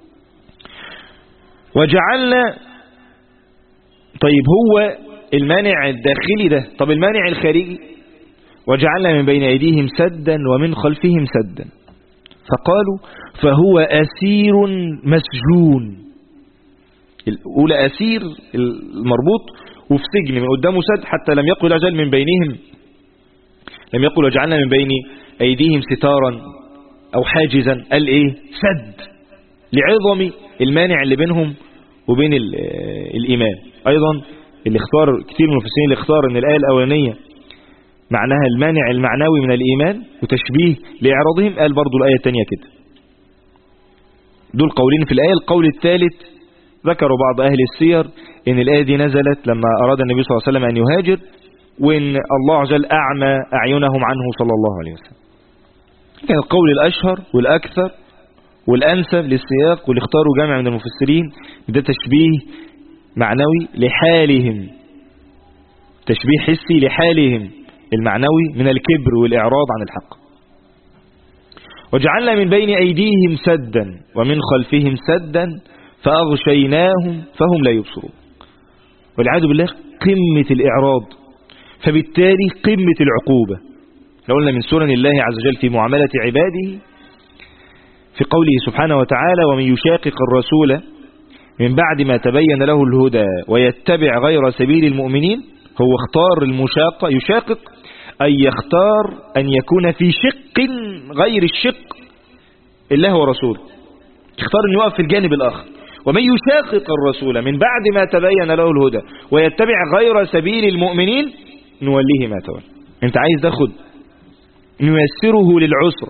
وجعلنا، طيب هو المانع الداخلي ده، طب المانع الخارجي وجعلنا من بين أيديهم سدا ومن خلفهم سدا فقالوا فهو أسير مسجون. الأولى أسير المربوط وفي سجن من قدامه سد، حتى لم يقل أجل من بينهم، لم يقل وجعلنا من بين أيديهم ستارا أو حاجزا، قال إيه سد لعظم المانع اللي بينهم وبين الإيمان. أيضا اللي اختار كثير من المفسرين اللي اختار أن الآية الأولانية معناها المانع المعنوي من الإيمان وتشبيه لإعراضهم، قال برضو الآية الثانية كده. دول قولين في الآية. القول الثالث ذكروا بعض أهل السير إن الآية دي نزلت لما أراد النبي صلى الله عليه وسلم أن يهاجر، وإن الله عز وجل أعمى أعينهم عنه صلى الله عليه وسلم. كان القول الأشهر والأكثر والأنسب للسياق واللي اختاروا جامع من المفسرين ده تشبيه معنوي لحالهم، تشبيه حسي لحالهم المعنوي من الكبر والإعراض عن الحق. وجعلنا من بين أيديهم سدا ومن خلفهم سدا فأغشيناهم فهم لا يبصرون. والعياذ بالله قمة الإعراض، فبالتالي قمة العقوبة. لو قلنا من سنن الله عز وجل في معاملة عباده في قوله سبحانه وتعالى ومن يشاقق الرسول من بعد ما تبين له الهدى ويتبع غير سبيل المؤمنين، هو اختار المشاقة، يشاقق أي يختار أن يكون في شق غير الشق الله ورسوله، يختار أن يقف في الجانب الآخر. ومن يشاقق الرسول من بعد ما تبين له الهدى ويتبع غير سبيل المؤمنين نوليه ما تولى. انت عايز تاخد نيسره للعسر،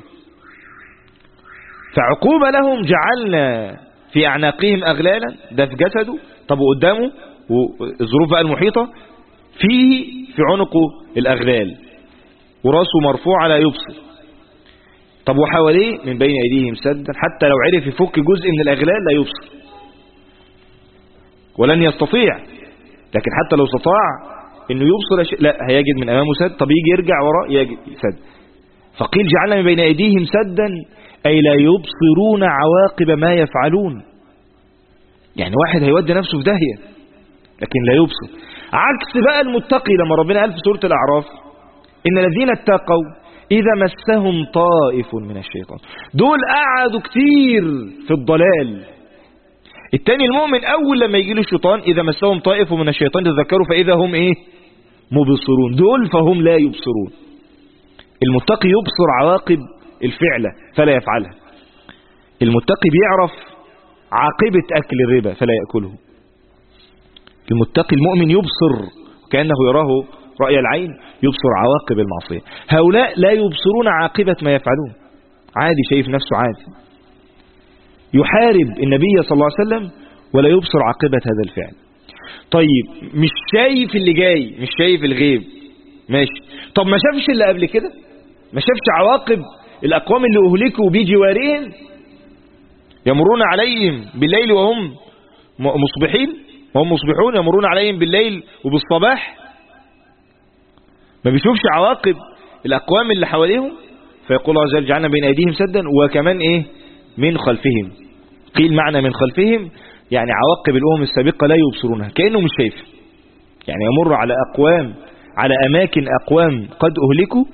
فعقوبة لهم جعلنا في أعناقهم أغلالا، ده في جسده، طب قدامه والظروف بقى المحيطة فيه في عنقه الأغلال وراسه مرفوع لا يبصر. طب وحواليه من بين أيديهم سدا، حتى لو عرف يفك جزء من الأغلال لا يبصر ولن يستطيع، لكن حتى لو استطاع انه يبصر لا هيجد من امامه سد، طب يجي يرجع وراء يجد سد. فقيل جعلنا من بين ايديهم سدا اي لا يبصرون عواقب ما يفعلون، يعني واحد هيودي نفسه في داهية لكن لا يبصر. عكس بقى المتقي لما ربنا قال في سورة الأعراف إن الذين اتقوا إذا مسهم طائف من الشيطان، دول قعدوا كتير في الضلال. التاني المؤمن أول لما يجي له الشيطان إذا مسهم طائف من الشيطان تذكروا فإذا هم إيه مبصرون، دول فهم لا يبصرون. المتقي يبصر عواقب الفعلة فلا يفعلها، المتقي بيعرف عاقبة أكل الربا فلا يأكله. المتقي المؤمن يبصر كأنه يراه رأي العين، يبصر عواقب المعصية. هؤلاء لا يبصرون عاقبة ما يفعلون، عادي شايف نفسه عادي، يحارب النبي صلى الله عليه وسلم ولا يبصر عاقبة هذا الفعل. طيب مش شايف اللي جاي، مش شايف الغيب، ماشي، طب ما شافش اللي قبل كده، ما شافش عواقب الأقوام اللي أهلكوا بجوارهم يمرون عليهم بالليل وهم مصبحين وهم مصبحون، يمرون عليهم بالليل وبالصباح، ما بيشوفش عواقب الأقوام اللي حواليهم. فيقول الله عز وجل جعلنا بين أيديهم سدا وكمان إيه من خلفهم. قيل معنى من خلفهم يعني عواقب الأمم السابقة لا يبصرونها، كأنه مش شايف، يعني يمر على أقوام على أماكن أقوام قد أهلكوا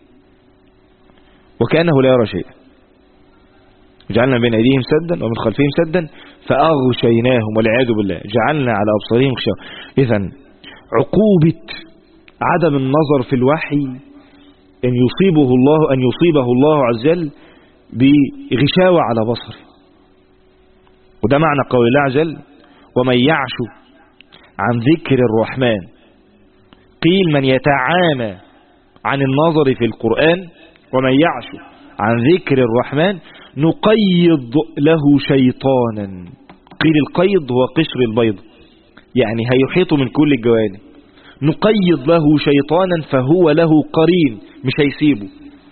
وكأنه لا يرى شيئا. جعلنا بين أيديهم سدا ومن خلفهم سدا فأغشيناهم والعياذ بالله جعلنا على أبصارهم غشاوة. إذن عقوبة عدم النظر في الوحي أن يصيبه الله عز وجل بغشاوة على بصره. وده معنى قول الله عز وجل ومن يعش عن ذكر الرحمن، قيل من يتعامى عن النظر في القرآن، ومن يعش عن ذكر الرحمن نقيض له شيطانا. قيل القيض هو قشر البيض، يعني هيحيط من كل الجوانب. نقيض له شيطانا فهو له قرين، مش هيسيبه.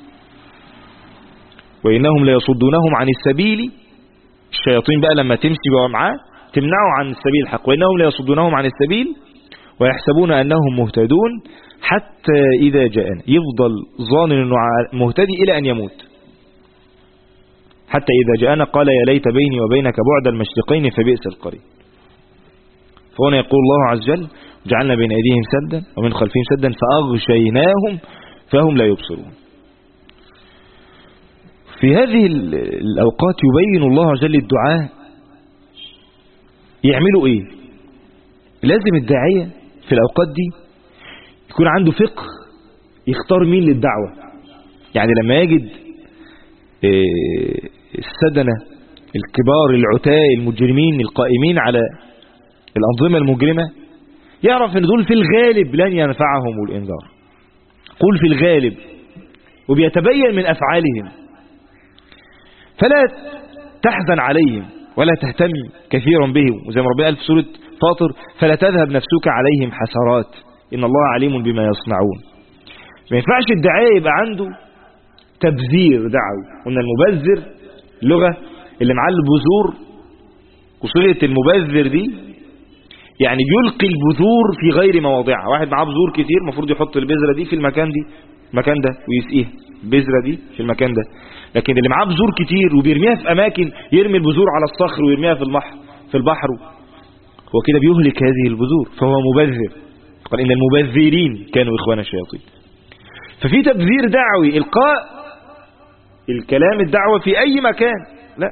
وإنهم ليصدونهم عن السبيل، الشياطين بقى لما تمشي بقى معاه تمنعوا عن السبيل الحق. وإنهم ليصدونهم عن السبيل ويحسبون أنهم مهتدون حتى إذا جاءنا، يفضل ظان أنه مهتدي إلى أن يموت. حتى إذا جاءنا قال يا ليت بيني وبينك بعد المشرقين فبئس القرين. فهنا يقول الله عز وجل جعلنا بين أيديهم سدا ومن خلفهم سدا فأغشيناهم فهم لا يبصرون. في هذه الأوقات يبين الله عز وجل الدعاء يعملوا إيه. لازم الداعية في الأوقات دي يكون عنده فقه يختار مين للدعوة. يعني لما يجد السدنة الكبار العتاة المجرمين القائمين على الأنظمة المجرمة يعرف أن دول في الغالب لن ينفعهم الإنذار، قل في الغالب، وبيتبين من أفعالهم، فلا تحزن عليهم ولا تهتم كثيرا بهم. وزي ما ربنا قال في سورة فاطر فلا تذهب نفسك عليهم حسرات إن الله عليم بما يصنعون. ما ينفعش الداعية يبقى عنده تبذير دعوي. قلنا المبذر اللغة اللي معاه البذور، وصيغة المبذر دي يعني يلقي البذور في غير مواضعها. واحد معاه بذور كتير المفروض يحط البذرة دي في المكان ده ويسقيها، البذرة دي في المكان ده. لكن اللي معاه بذور كتير وبيرميها في أماكن، يرمي البذور على الصخر ويرميها في البحر، هو كده بيهلك هذه البذور، فهو مبذر. قال إن المبذرين كانوا إخوان الشياطين. ففي تبذير دعوي، إلقاء الكلام الدعوة في أي مكان. لا،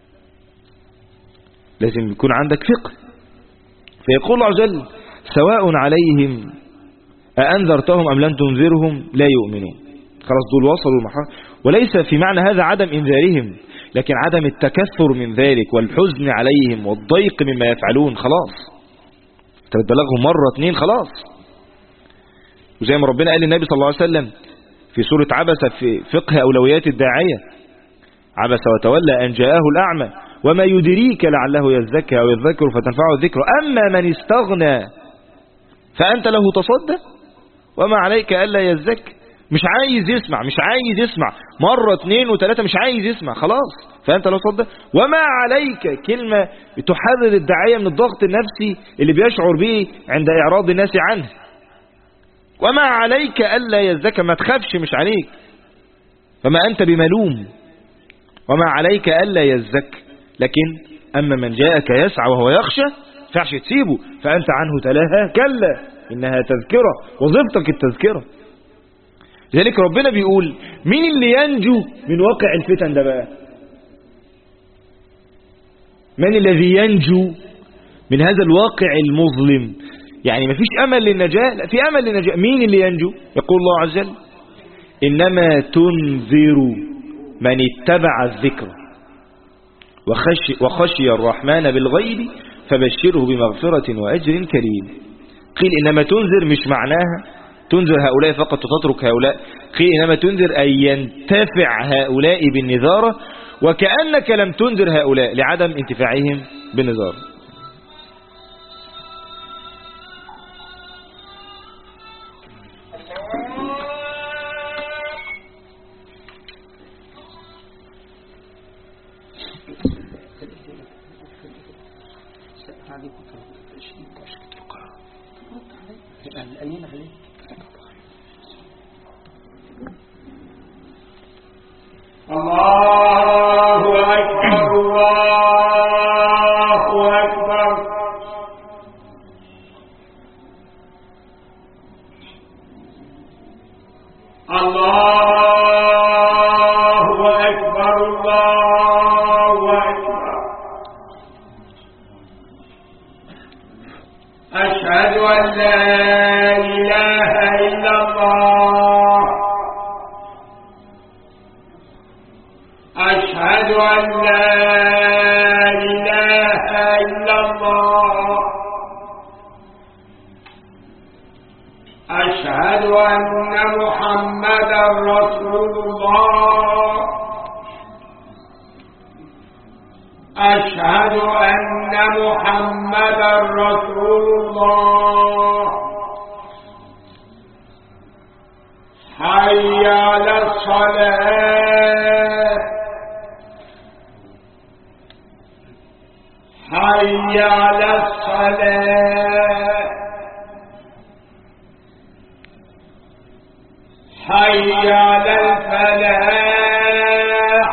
لازم يكون عندك فقه. فيقول الله عز وجل سواء عليهم أأنذرتهم أم لم تنذرهم لا يؤمنون. خلاص دول وصلوا المرحلة. وليس في معنى هذا عدم إنذارهم، لكن عدم التكثر من ذلك والحزن عليهم والضيق مما يفعلون. خلاص تبلغهم مرة 2 خلاص. وزي ما ربنا قال للنبي صلى الله عليه وسلم في سورة عبس في فقه أولويات الداعية: عبس وتولى أن جاءه الأعمى وما يدريك لعله يزكى أو يذكر فتنفعه الذكر أما من استغنى فأنت له تصدى وما عليك ألا يزكى. مش عايز يسمع مرة 2 و3، مش عايز يسمع خلاص، فأنت له تصدى وما عليك. كلمة تحرر الداعية من الضغط النفسي اللي بيشعر به عند إعراض الناس عنه. وما عليك ألا يزكى، ما تخافش، مش عليك، فما أنت بملوم. وما عليك ألا يزكى. لكن أما من جاءك يسعى وهو يخشى فعش تسيبه فأنت عنه تلاها كلا إنها تذكرة، وظيفتك التذكرة. لذلك ربنا بيقول مين اللي ينجو من واقع الفتن ده بقى؟ من الذي ينجو من هذا الواقع المظلم؟ يعني ما فيش أمل للنجاة، لا في أمل للنجاة. مين اللي ينجو؟ يقول الله عز وجل إنما تنذر من اتبع الذكر وخشي الرحمن بالغيب فبشره بمغفرة وأجر كريم. قيل إنما تنذر مش معناها تنذر هؤلاء فقط وتترك هؤلاء، قيل إنما تنذر أن ينتفع هؤلاء بالنذارة، وكأنك لم تنذر هؤلاء لعدم انتفاعهم بالنذارة. الله أكبر الله أكبر. الله أكبر الله أكبر. أشهد أن لا إله إلا الله. أشهد أن لا إله إلا الله. أشهد أن محمدا رسول الله. أشهد أن محمدا رسول الله. حي على الصلاة. حي على الصلاة. حي على الفلاح.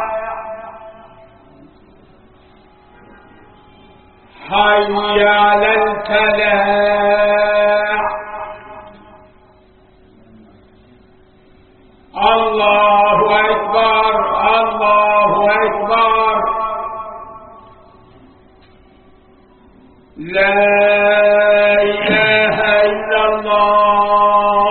حي على الفلاح. الله أكبر الله أكبر. لا إله إلا الله.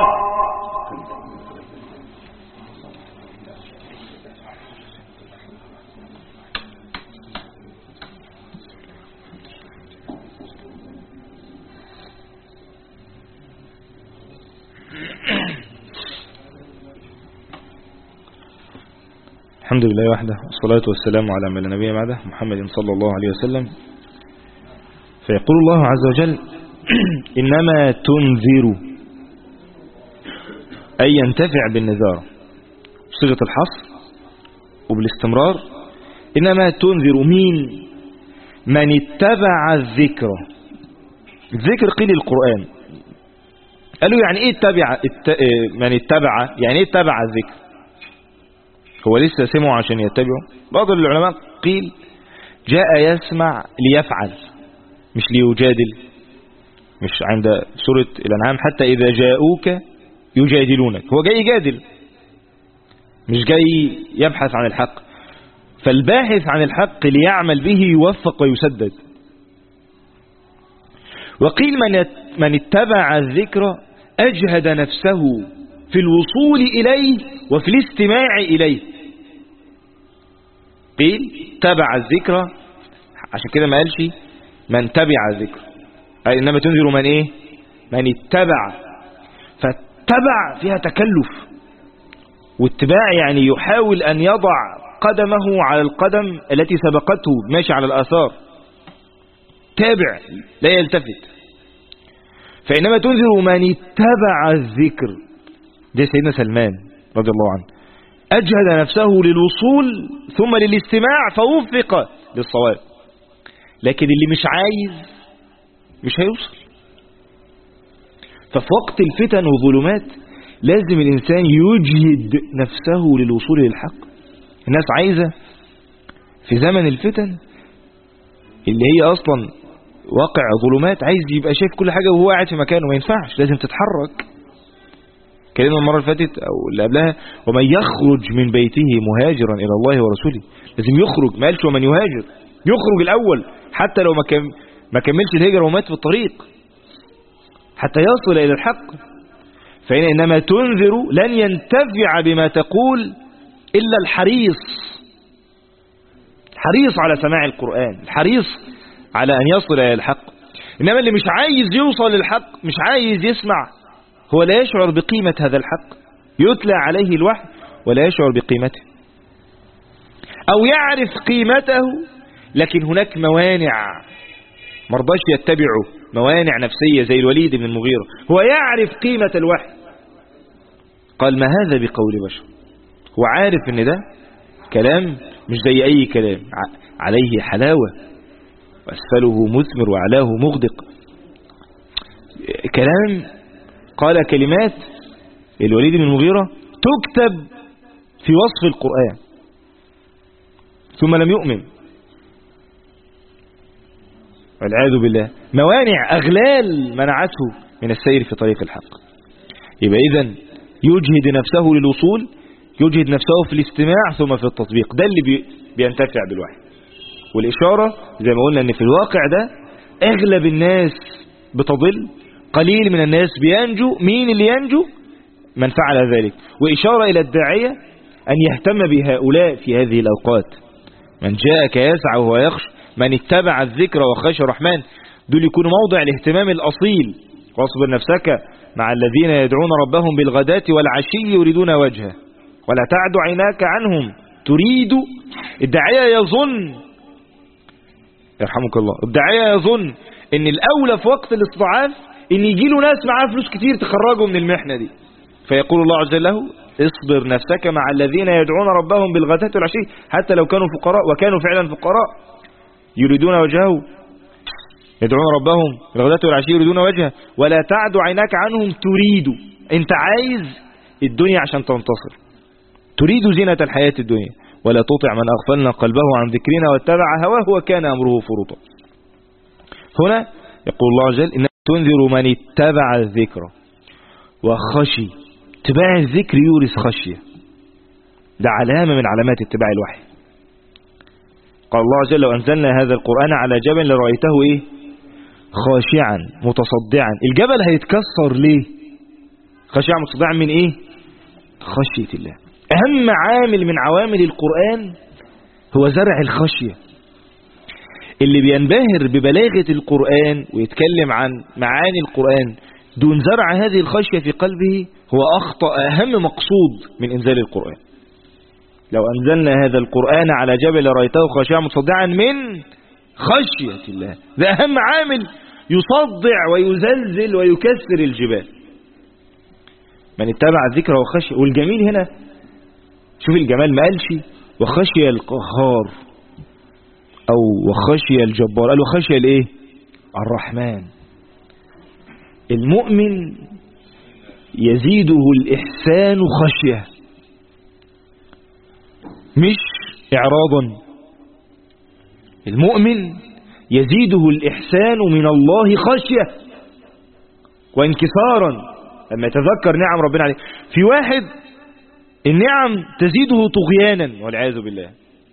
الحمد لله وحده والصلاة والسلام على من لا نبي بعده محمد صلى الله عليه وسلم. فيقول الله عز وجل إنما تنذر أي ينتفع بالنذارة، صيغة الحصر وبالاستمرار، إنما تنذر مين؟ من اتبع الذكر. الذكر قيل القرآن. قالوا يعني ايه من اتبع، يعني ايه اتبع الذكر؟ هو لسه سمعوا عشان يتبعوا؟ بعض العلماء قيل جاء يسمع ليفعل مش ليجادل. مش عند سورة الأنعام حتى إذا جاءوك يجادلونك، هو جاي يجادل مش جاي يبحث عن الحق. فالباحث عن الحق ليعمل به يوفق ويسدد. وقيل من اتبع الذكر أجهد نفسه في الوصول إليه وفي الاستماع إليه. قيل تبع الذكر، عشان كده ما قالش من تبع الذكر، أي إنما تنذر من إيه؟ من اتبع. فاتبع فيها تكلف، واتباع يعني يحاول أن يضع قدمه على القدم التي سبقته، ماشي على الآثار، تابع لا يلتفت. فإنما تنذر من اتبع الذكر، ده سيدنا سلمان رضي الله عنه، أجهد نفسه للوصول ثم للاستماع فوفق للصواب. لكن اللي مش عايز مش هيوصل. ففي وقت الفتن والظلمات لازم الإنسان يجهد نفسه للوصول للحق. الناس عايزة في زمن الفتن اللي هي أصلا واقع ظلمات، عايز يبقى شايف كل حاجة وهو قاعد في مكانه. ما ينفعش، لازم تتحرك. كلمة المرة اللي فاتت أو اللي قبلها ومن يخرج من بيته مهاجرا إلى الله ورسوله، لازم يخرج. ما قالش ومن يهاجر، يخرج الأول حتى لو ما كملش الهجرة ومات في الطريق حتى يصل إلى الحق. فإن إنما تنذر لن ينتفع بما تقول إلا الحريص على سماع القرآن، الحريص على أن يصل إلى الحق. إنما اللي مش عايز يوصل للحق، مش عايز يسمع، هو لا يشعر بقيمة هذا الحق. يتلى عليه الوحي ولا يشعر بقيمته، أو يعرف قيمته لكن هناك موانع مرضاش يتبعه، موانع نفسية زي الوليد بن المغيرة. هو يعرف قيمة الوحي، قال ما هذا بقول بشر. هو عارف ان ده كلام مش زي اي كلام، عليه حلاوة واسفله مثمر وعلاه مغدق. كلام قال كلمات الوليد بن المغيرة تكتب في وصف القرآن ثم لم يؤمن والعياذ بالله. موانع، أغلال منعته من السير في طريق الحق. يبقى إذن يجهد نفسه للوصول، يجهد نفسه في الاستماع ثم في التطبيق. ده اللي بينتفع بالوحي. والإشارة زي ما قلنا أن في الواقع ده أغلب الناس بتضل، قليل من الناس بينجو. مين اللي ينجو؟ من فعل ذلك. وإشارة إلى الداعية أن يهتم بهؤلاء في هذه الأوقات. من جاءك يسعى وهو يخشى، من اتبع الذكر وخشى الرحمن، دول يكونوا موضع الاهتمام الأصيل. واصبر نفسك مع الذين يدعون ربهم بالغداة والعشي يريدون وجهه ولا تعد عيناك عنهم تريد. الداعية يظن، يرحمك الله، الداعية يظن ان الأولى في وقت الاستضعاف ان يجي له ناس معاه فلوس كتير تخرجوا من المحنة دي. فيقول الله عز وجل له اصبر نفسك مع الذين يدعون ربهم بالغداة والعشي حتى لو كانوا فقراء، وكانوا فعلا فقراء يريدون وجهه، يدعون ربهم بالغداة والعشي يريدون وجهه ولا تعد عيناك عنهم تريد. انت عايز الدنيا عشان تنتصر، تريد زينة الحياة الدنيا. ولا تطع من أغفلنا قلبه عن ذكرنا واتبع هواه وكان أمره فرطا. هنا يقول الله عز وجل إن تنذر من اتبع الذكر وخشي. اتباع الذكر يورث خشية، ده علامة من علامات اتباع الوحي. قال الله عز وجل لو أنزلنا هذا القرآن على جبل لرأيته إيه؟ خاشعا متصدعا. الجبل هيتكسر ليه؟ خاشعا متصدعا من إيه؟ خشية الله. أهم عامل من عوامل القرآن هو زرع الخشية. اللي بينبهر ببلاغة القرآن ويتكلم عن معاني القرآن دون زرع هذه الخشية في قلبه هو أخطأ أهم مقصود من إنزال القرآن. لو أنزلنا هذا القرآن على جبل رأيته خاشعا متصدعا من خشية الله، ده أهم عامل يصدع ويزلزل ويكسر الجبال. من اتبع الذكر وخشية. والجميل هنا، شوف الجمال، ما قالش وخشي القهار أو وخشي الجبار، قال وخشي الايه؟ الرحمن. المؤمن يزيده الإحسان خشية مش إعراضا. المؤمن يزيده الإحسان من الله خشية وانكسارا لما يتذكر نعم ربنا عليه. في واحد النعم تزيده طغيانا والعياذ بالله،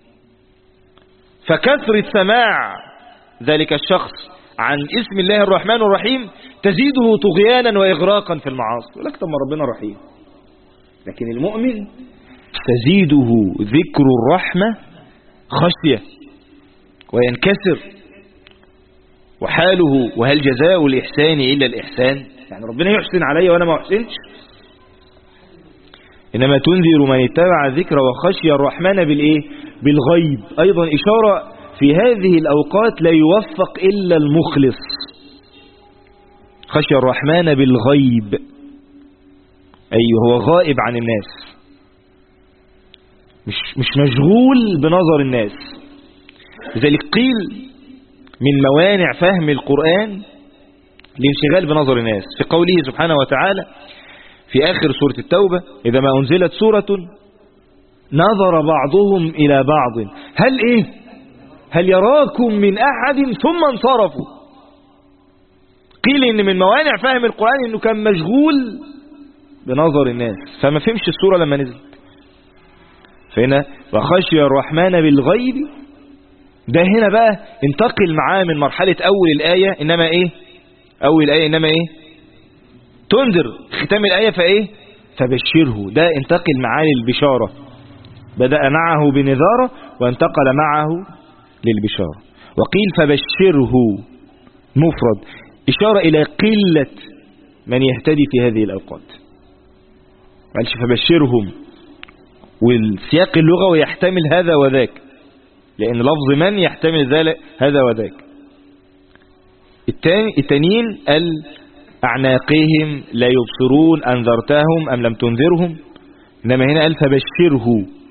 فكثرة سماع ذلك الشخص عن اسم الله الرحمن الرحيم تزيده طغيانا وإغراقا في المعاصي. يقول لك طب ما ربنا رحيم. لكن المؤمن تزيده ذكر الرحمة خشية وينكسر، وحاله وهل جزاء الإحسان إلا الإحسان، يعني ربنا يحسن علي وأنا ما أحسنش. إنما تنذر من اتبع الذكر وخشي الرحمن بالإيه؟ بالغيب. أيضا إشارة في هذه الأوقات لا يوفق إلا المخلص. خشي الرحمن بالغيب أي هو غائب عن الناس، مش مشغول بنظر الناس. لذلك قيل من موانع فهم القرآن الانشغال بنظر الناس، في قوله سبحانه وتعالى في آخر سورة التوبة إذا ما أنزلت سورة نظر بعضهم إلى بعض هل يراكم من أحد ثم انصرفوا. قيل إن من موانع فهم القرآن إنه كان مشغول بنظر الناس فما فهمش السورة لما نزلت. فهنا وخشي الرحمن بالغيب، ده هنا بقى انتقل معاه من مرحلة أول الآية إنما تنذر، ختام الآية فبشره، ده انتقل معاه للبشارة، بدأ معه بنذارة وانتقل معه للبشارة. وقيل فبشره مفرد، إشارة إلى قلة من يهتدي في هذه الأوقات. قالش فبشرهم، والسياق اللغوي يحتمل هذا وذاك، لأن لفظ من يحتمل هذا وذاك. التانيين أعناقهم لا يبصرون أنذرتهم أم لم تنذرهم، إنما هنا قال فبشره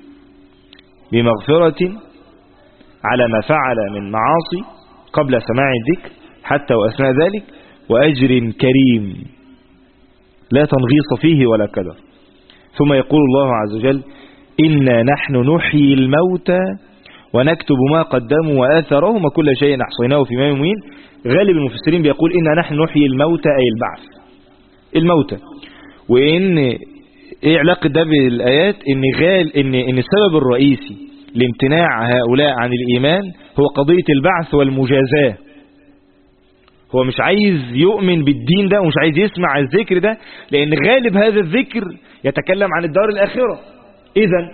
بمغفرة على ما فعل من معاصي قبل سماع الذكر حتى وأثناء ذلك، وأجر كريم لا تنغيص فيه ولا كدر. ثم يقول الله عز وجل إنا نحن نحيي الموتى ونكتب ما قدموا وآثارهم وكل شيء أحصيناه في إمام مبين. غالب المفسرين بيقول إنا نحن نحيي الموتى أي البعث الموتى. وإن إيه علاقة ده بالآيات؟ إن السبب الرئيسي لامتناع هؤلاء عن الإيمان هو قضية البعث والمجازاة. هو مش عايز يؤمن بالدين ده ومش عايز يسمع الذكر ده، لأن غالب هذا الذكر يتكلم عن الدار الآخرة. إذن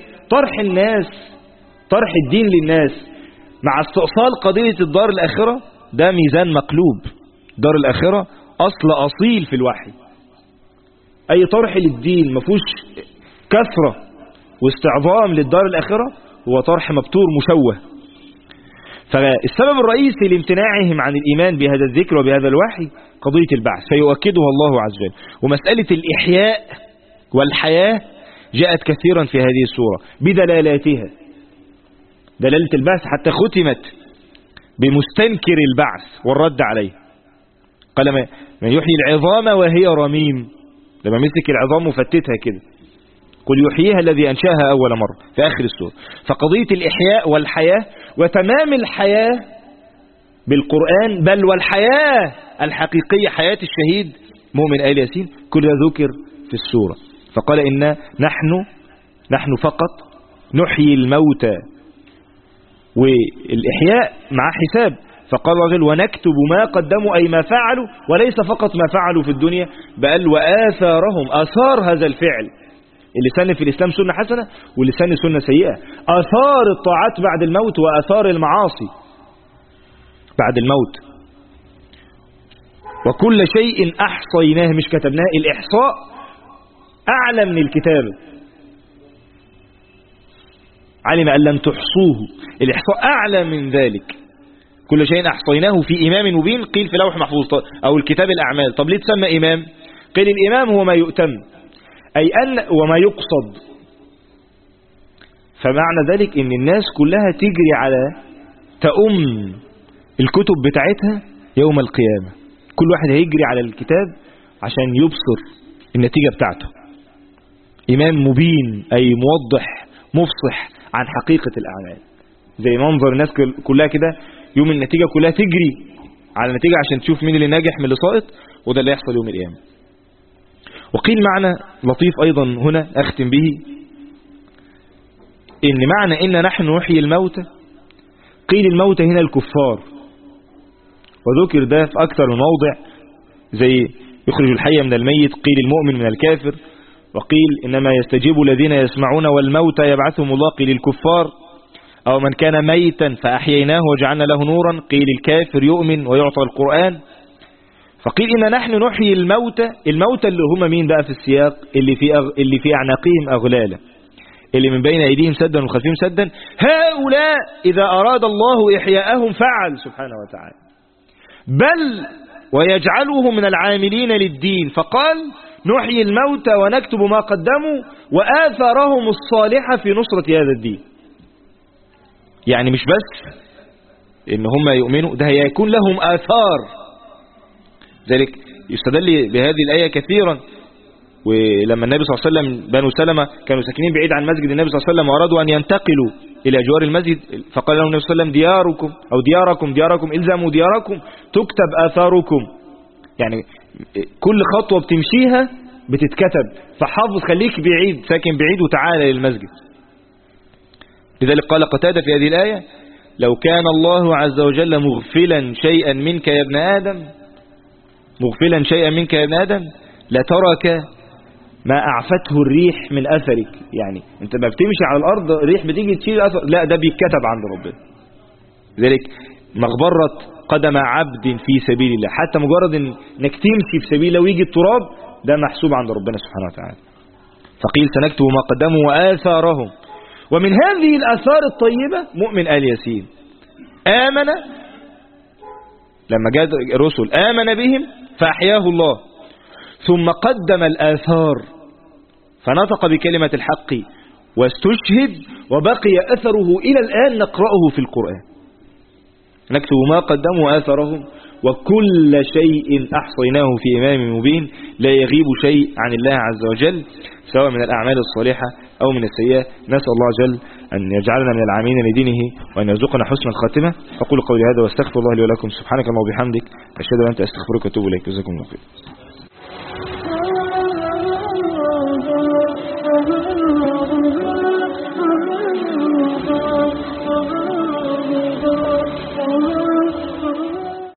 طرح الدين للناس مع استئصال قضية الدار الآخرة ده ميزان مقلوب. دار الآخرة أصيل في الوحي. أي طرح للدين مفوش كثرة واستعظام للدار الآخرة هو طرح مبتور مشوه. فالسبب الرئيسي لامتناعهم عن الإيمان بهذا الذكر وبهذا الوحي قضية البعث، فيؤكدها الله عز وجل. ومسألة الإحياء والحياة جاءت كثيرا في هذه السورة بدلالاتها. دلالة البعث حتى ختمت بمستنكر البعث والرد عليه. قال من يحيي العظام وهي رميم، لما مسك العظام وفتتها كده قل يحييها الذي أنشاها أول مرة في آخر السورة. فقضية الإحياء والحياة وتمام الحياة بالقرآن، بل والحياة الحقيقية حياة الشهيد مؤمن آل ياسين، كل ذكر في السورة. فقال إن نحن فقط نحيي الموتى، والإحياء مع حساب. فقال الرجل ونكتب ما قدموا أي ما فعلوا، وليس فقط ما فعلوا في الدنيا بل وآثارهم، آثار هذا الفعل. اللي سن في الإسلام سنة حسنة واللي سن سنة سيئة، آثار الطاعات بعد الموت وآثار المعاصي بعد الموت. وكل شيء أحصيناه، مش كتبناه، الإحصاء أعلى من الكتابة. علم أن لن تحصوه، الإحصاء أعلى من ذلك. كل شيء أحصيناه في إمام مبين، قيل في لوح محفوظ أو الكتاب الأعمال. طب ليه تسمى إمام؟ قيل الإمام هو ما يؤتم، أي أن وما يقصد. فمعنى ذلك ان الناس كلها تجري على تأم الكتب بتاعتها يوم القيامة. كل واحد هيجري على الكتاب عشان يبصر النتيجة بتاعته. إمام مبين أي موضح مفصح عن حقيقة الأعمال، زي منظر الناس كلها كده يوم النتيجة كلها تجري على النتيجة عشان تشوف مين اللي ناجح من اللي ساقط، وده اللي يحصل يوم القيامة. وقيل معنى لطيف أيضا هنا أختم به، إن معنى إن نحن نحيي الموتى، قيل الموتى هنا الكفار، وذكر ده في أكثر من موضع، زي يخرج الحي من الميت، قيل المؤمن من الكافر، وقيل إنما يستجيب الذين يسمعون والموتى يبعثهم الله، قيل الكفار، أو من كان ميتا فأحييناه وجعلنا له نورا، قيل الكافر يؤمن ويعطى القرآن. فقيل إن نحن نحيي الموتى، الموتى اللي هم مين بقى في السياق؟ اللي في أعناقهم أغلالا، اللي من بين أيديهم سدا وخلفهم سدا، هؤلاء إذا أراد الله إحياءهم فعل سبحانه وتعالى، بل ويجعلهم من العاملين للدين، فقال نحيي الموتى ونكتب ما قدموا وآثارهم الصالحة في نصرة هذا الدين. يعني مش بس إن هم يؤمنوا، ده هيكون لهم آثار. ذلك يستدل بهذه الآية كثيرا، ولما النبي صلى الله عليه وسلم بنو سلمة كانوا ساكنين بعيد عن مسجد النبي صلى الله عليه وسلم وأرادوا أن ينتقلوا إلى جوار المسجد، فقال لهم النبي صلى الله عليه وسلم دياركم إلزموا دياركم تكتب آثاركم. يعني كل خطوة بتمشيها بتتكتب، فحافظ خليك بعيد، ساكن بعيد وتعالى للمسجد. لذلك قال قتادة في هذه الآية لو كان الله عز وجل مغفلا شيئا منك يا ابن آدم لترك ما أعفته الريح من أثرك. يعني أنت ما بتمشي على الأرض الريح بتيجي تشيل أثر، لا ده بيتكتب عند ربنا. لذلك مغبرة قدم عبد في سبيل الله، حتى مجرد انك تمشي في سبيل الله ويجي التراب، ده محسوب عند ربنا سبحانه وتعالى. فقيل سنكتب ما قدموا وآثارهم. ومن هذه الآثار الطيبة مؤمن آل ياسين، آمن لما جاء الرسل آمن بهم فأحياه الله، ثم قدم الآثار فنطق بكلمة الحق واستشهد، وبقي أثره إلى الآن نقرأه في القرآن. نكتب ما قدموا آثارهم وكل شيء أحصيناه في إمام مبين، لا يغيب شيء عن الله عز وجل سواء من الأعمال الصالحة أو من السيئة. نسأل الله جل أن يجعلنا من العاملين لدينه وأن يرزقنا حسن الخاتمة. أقول قولي هذا واستغفر الله لي ولكم. سبحانك اللهم وبحمدك، أشهد أن لا إله إلا أنت، أستغفرك وأتوب إليك. جزاكم الله خير.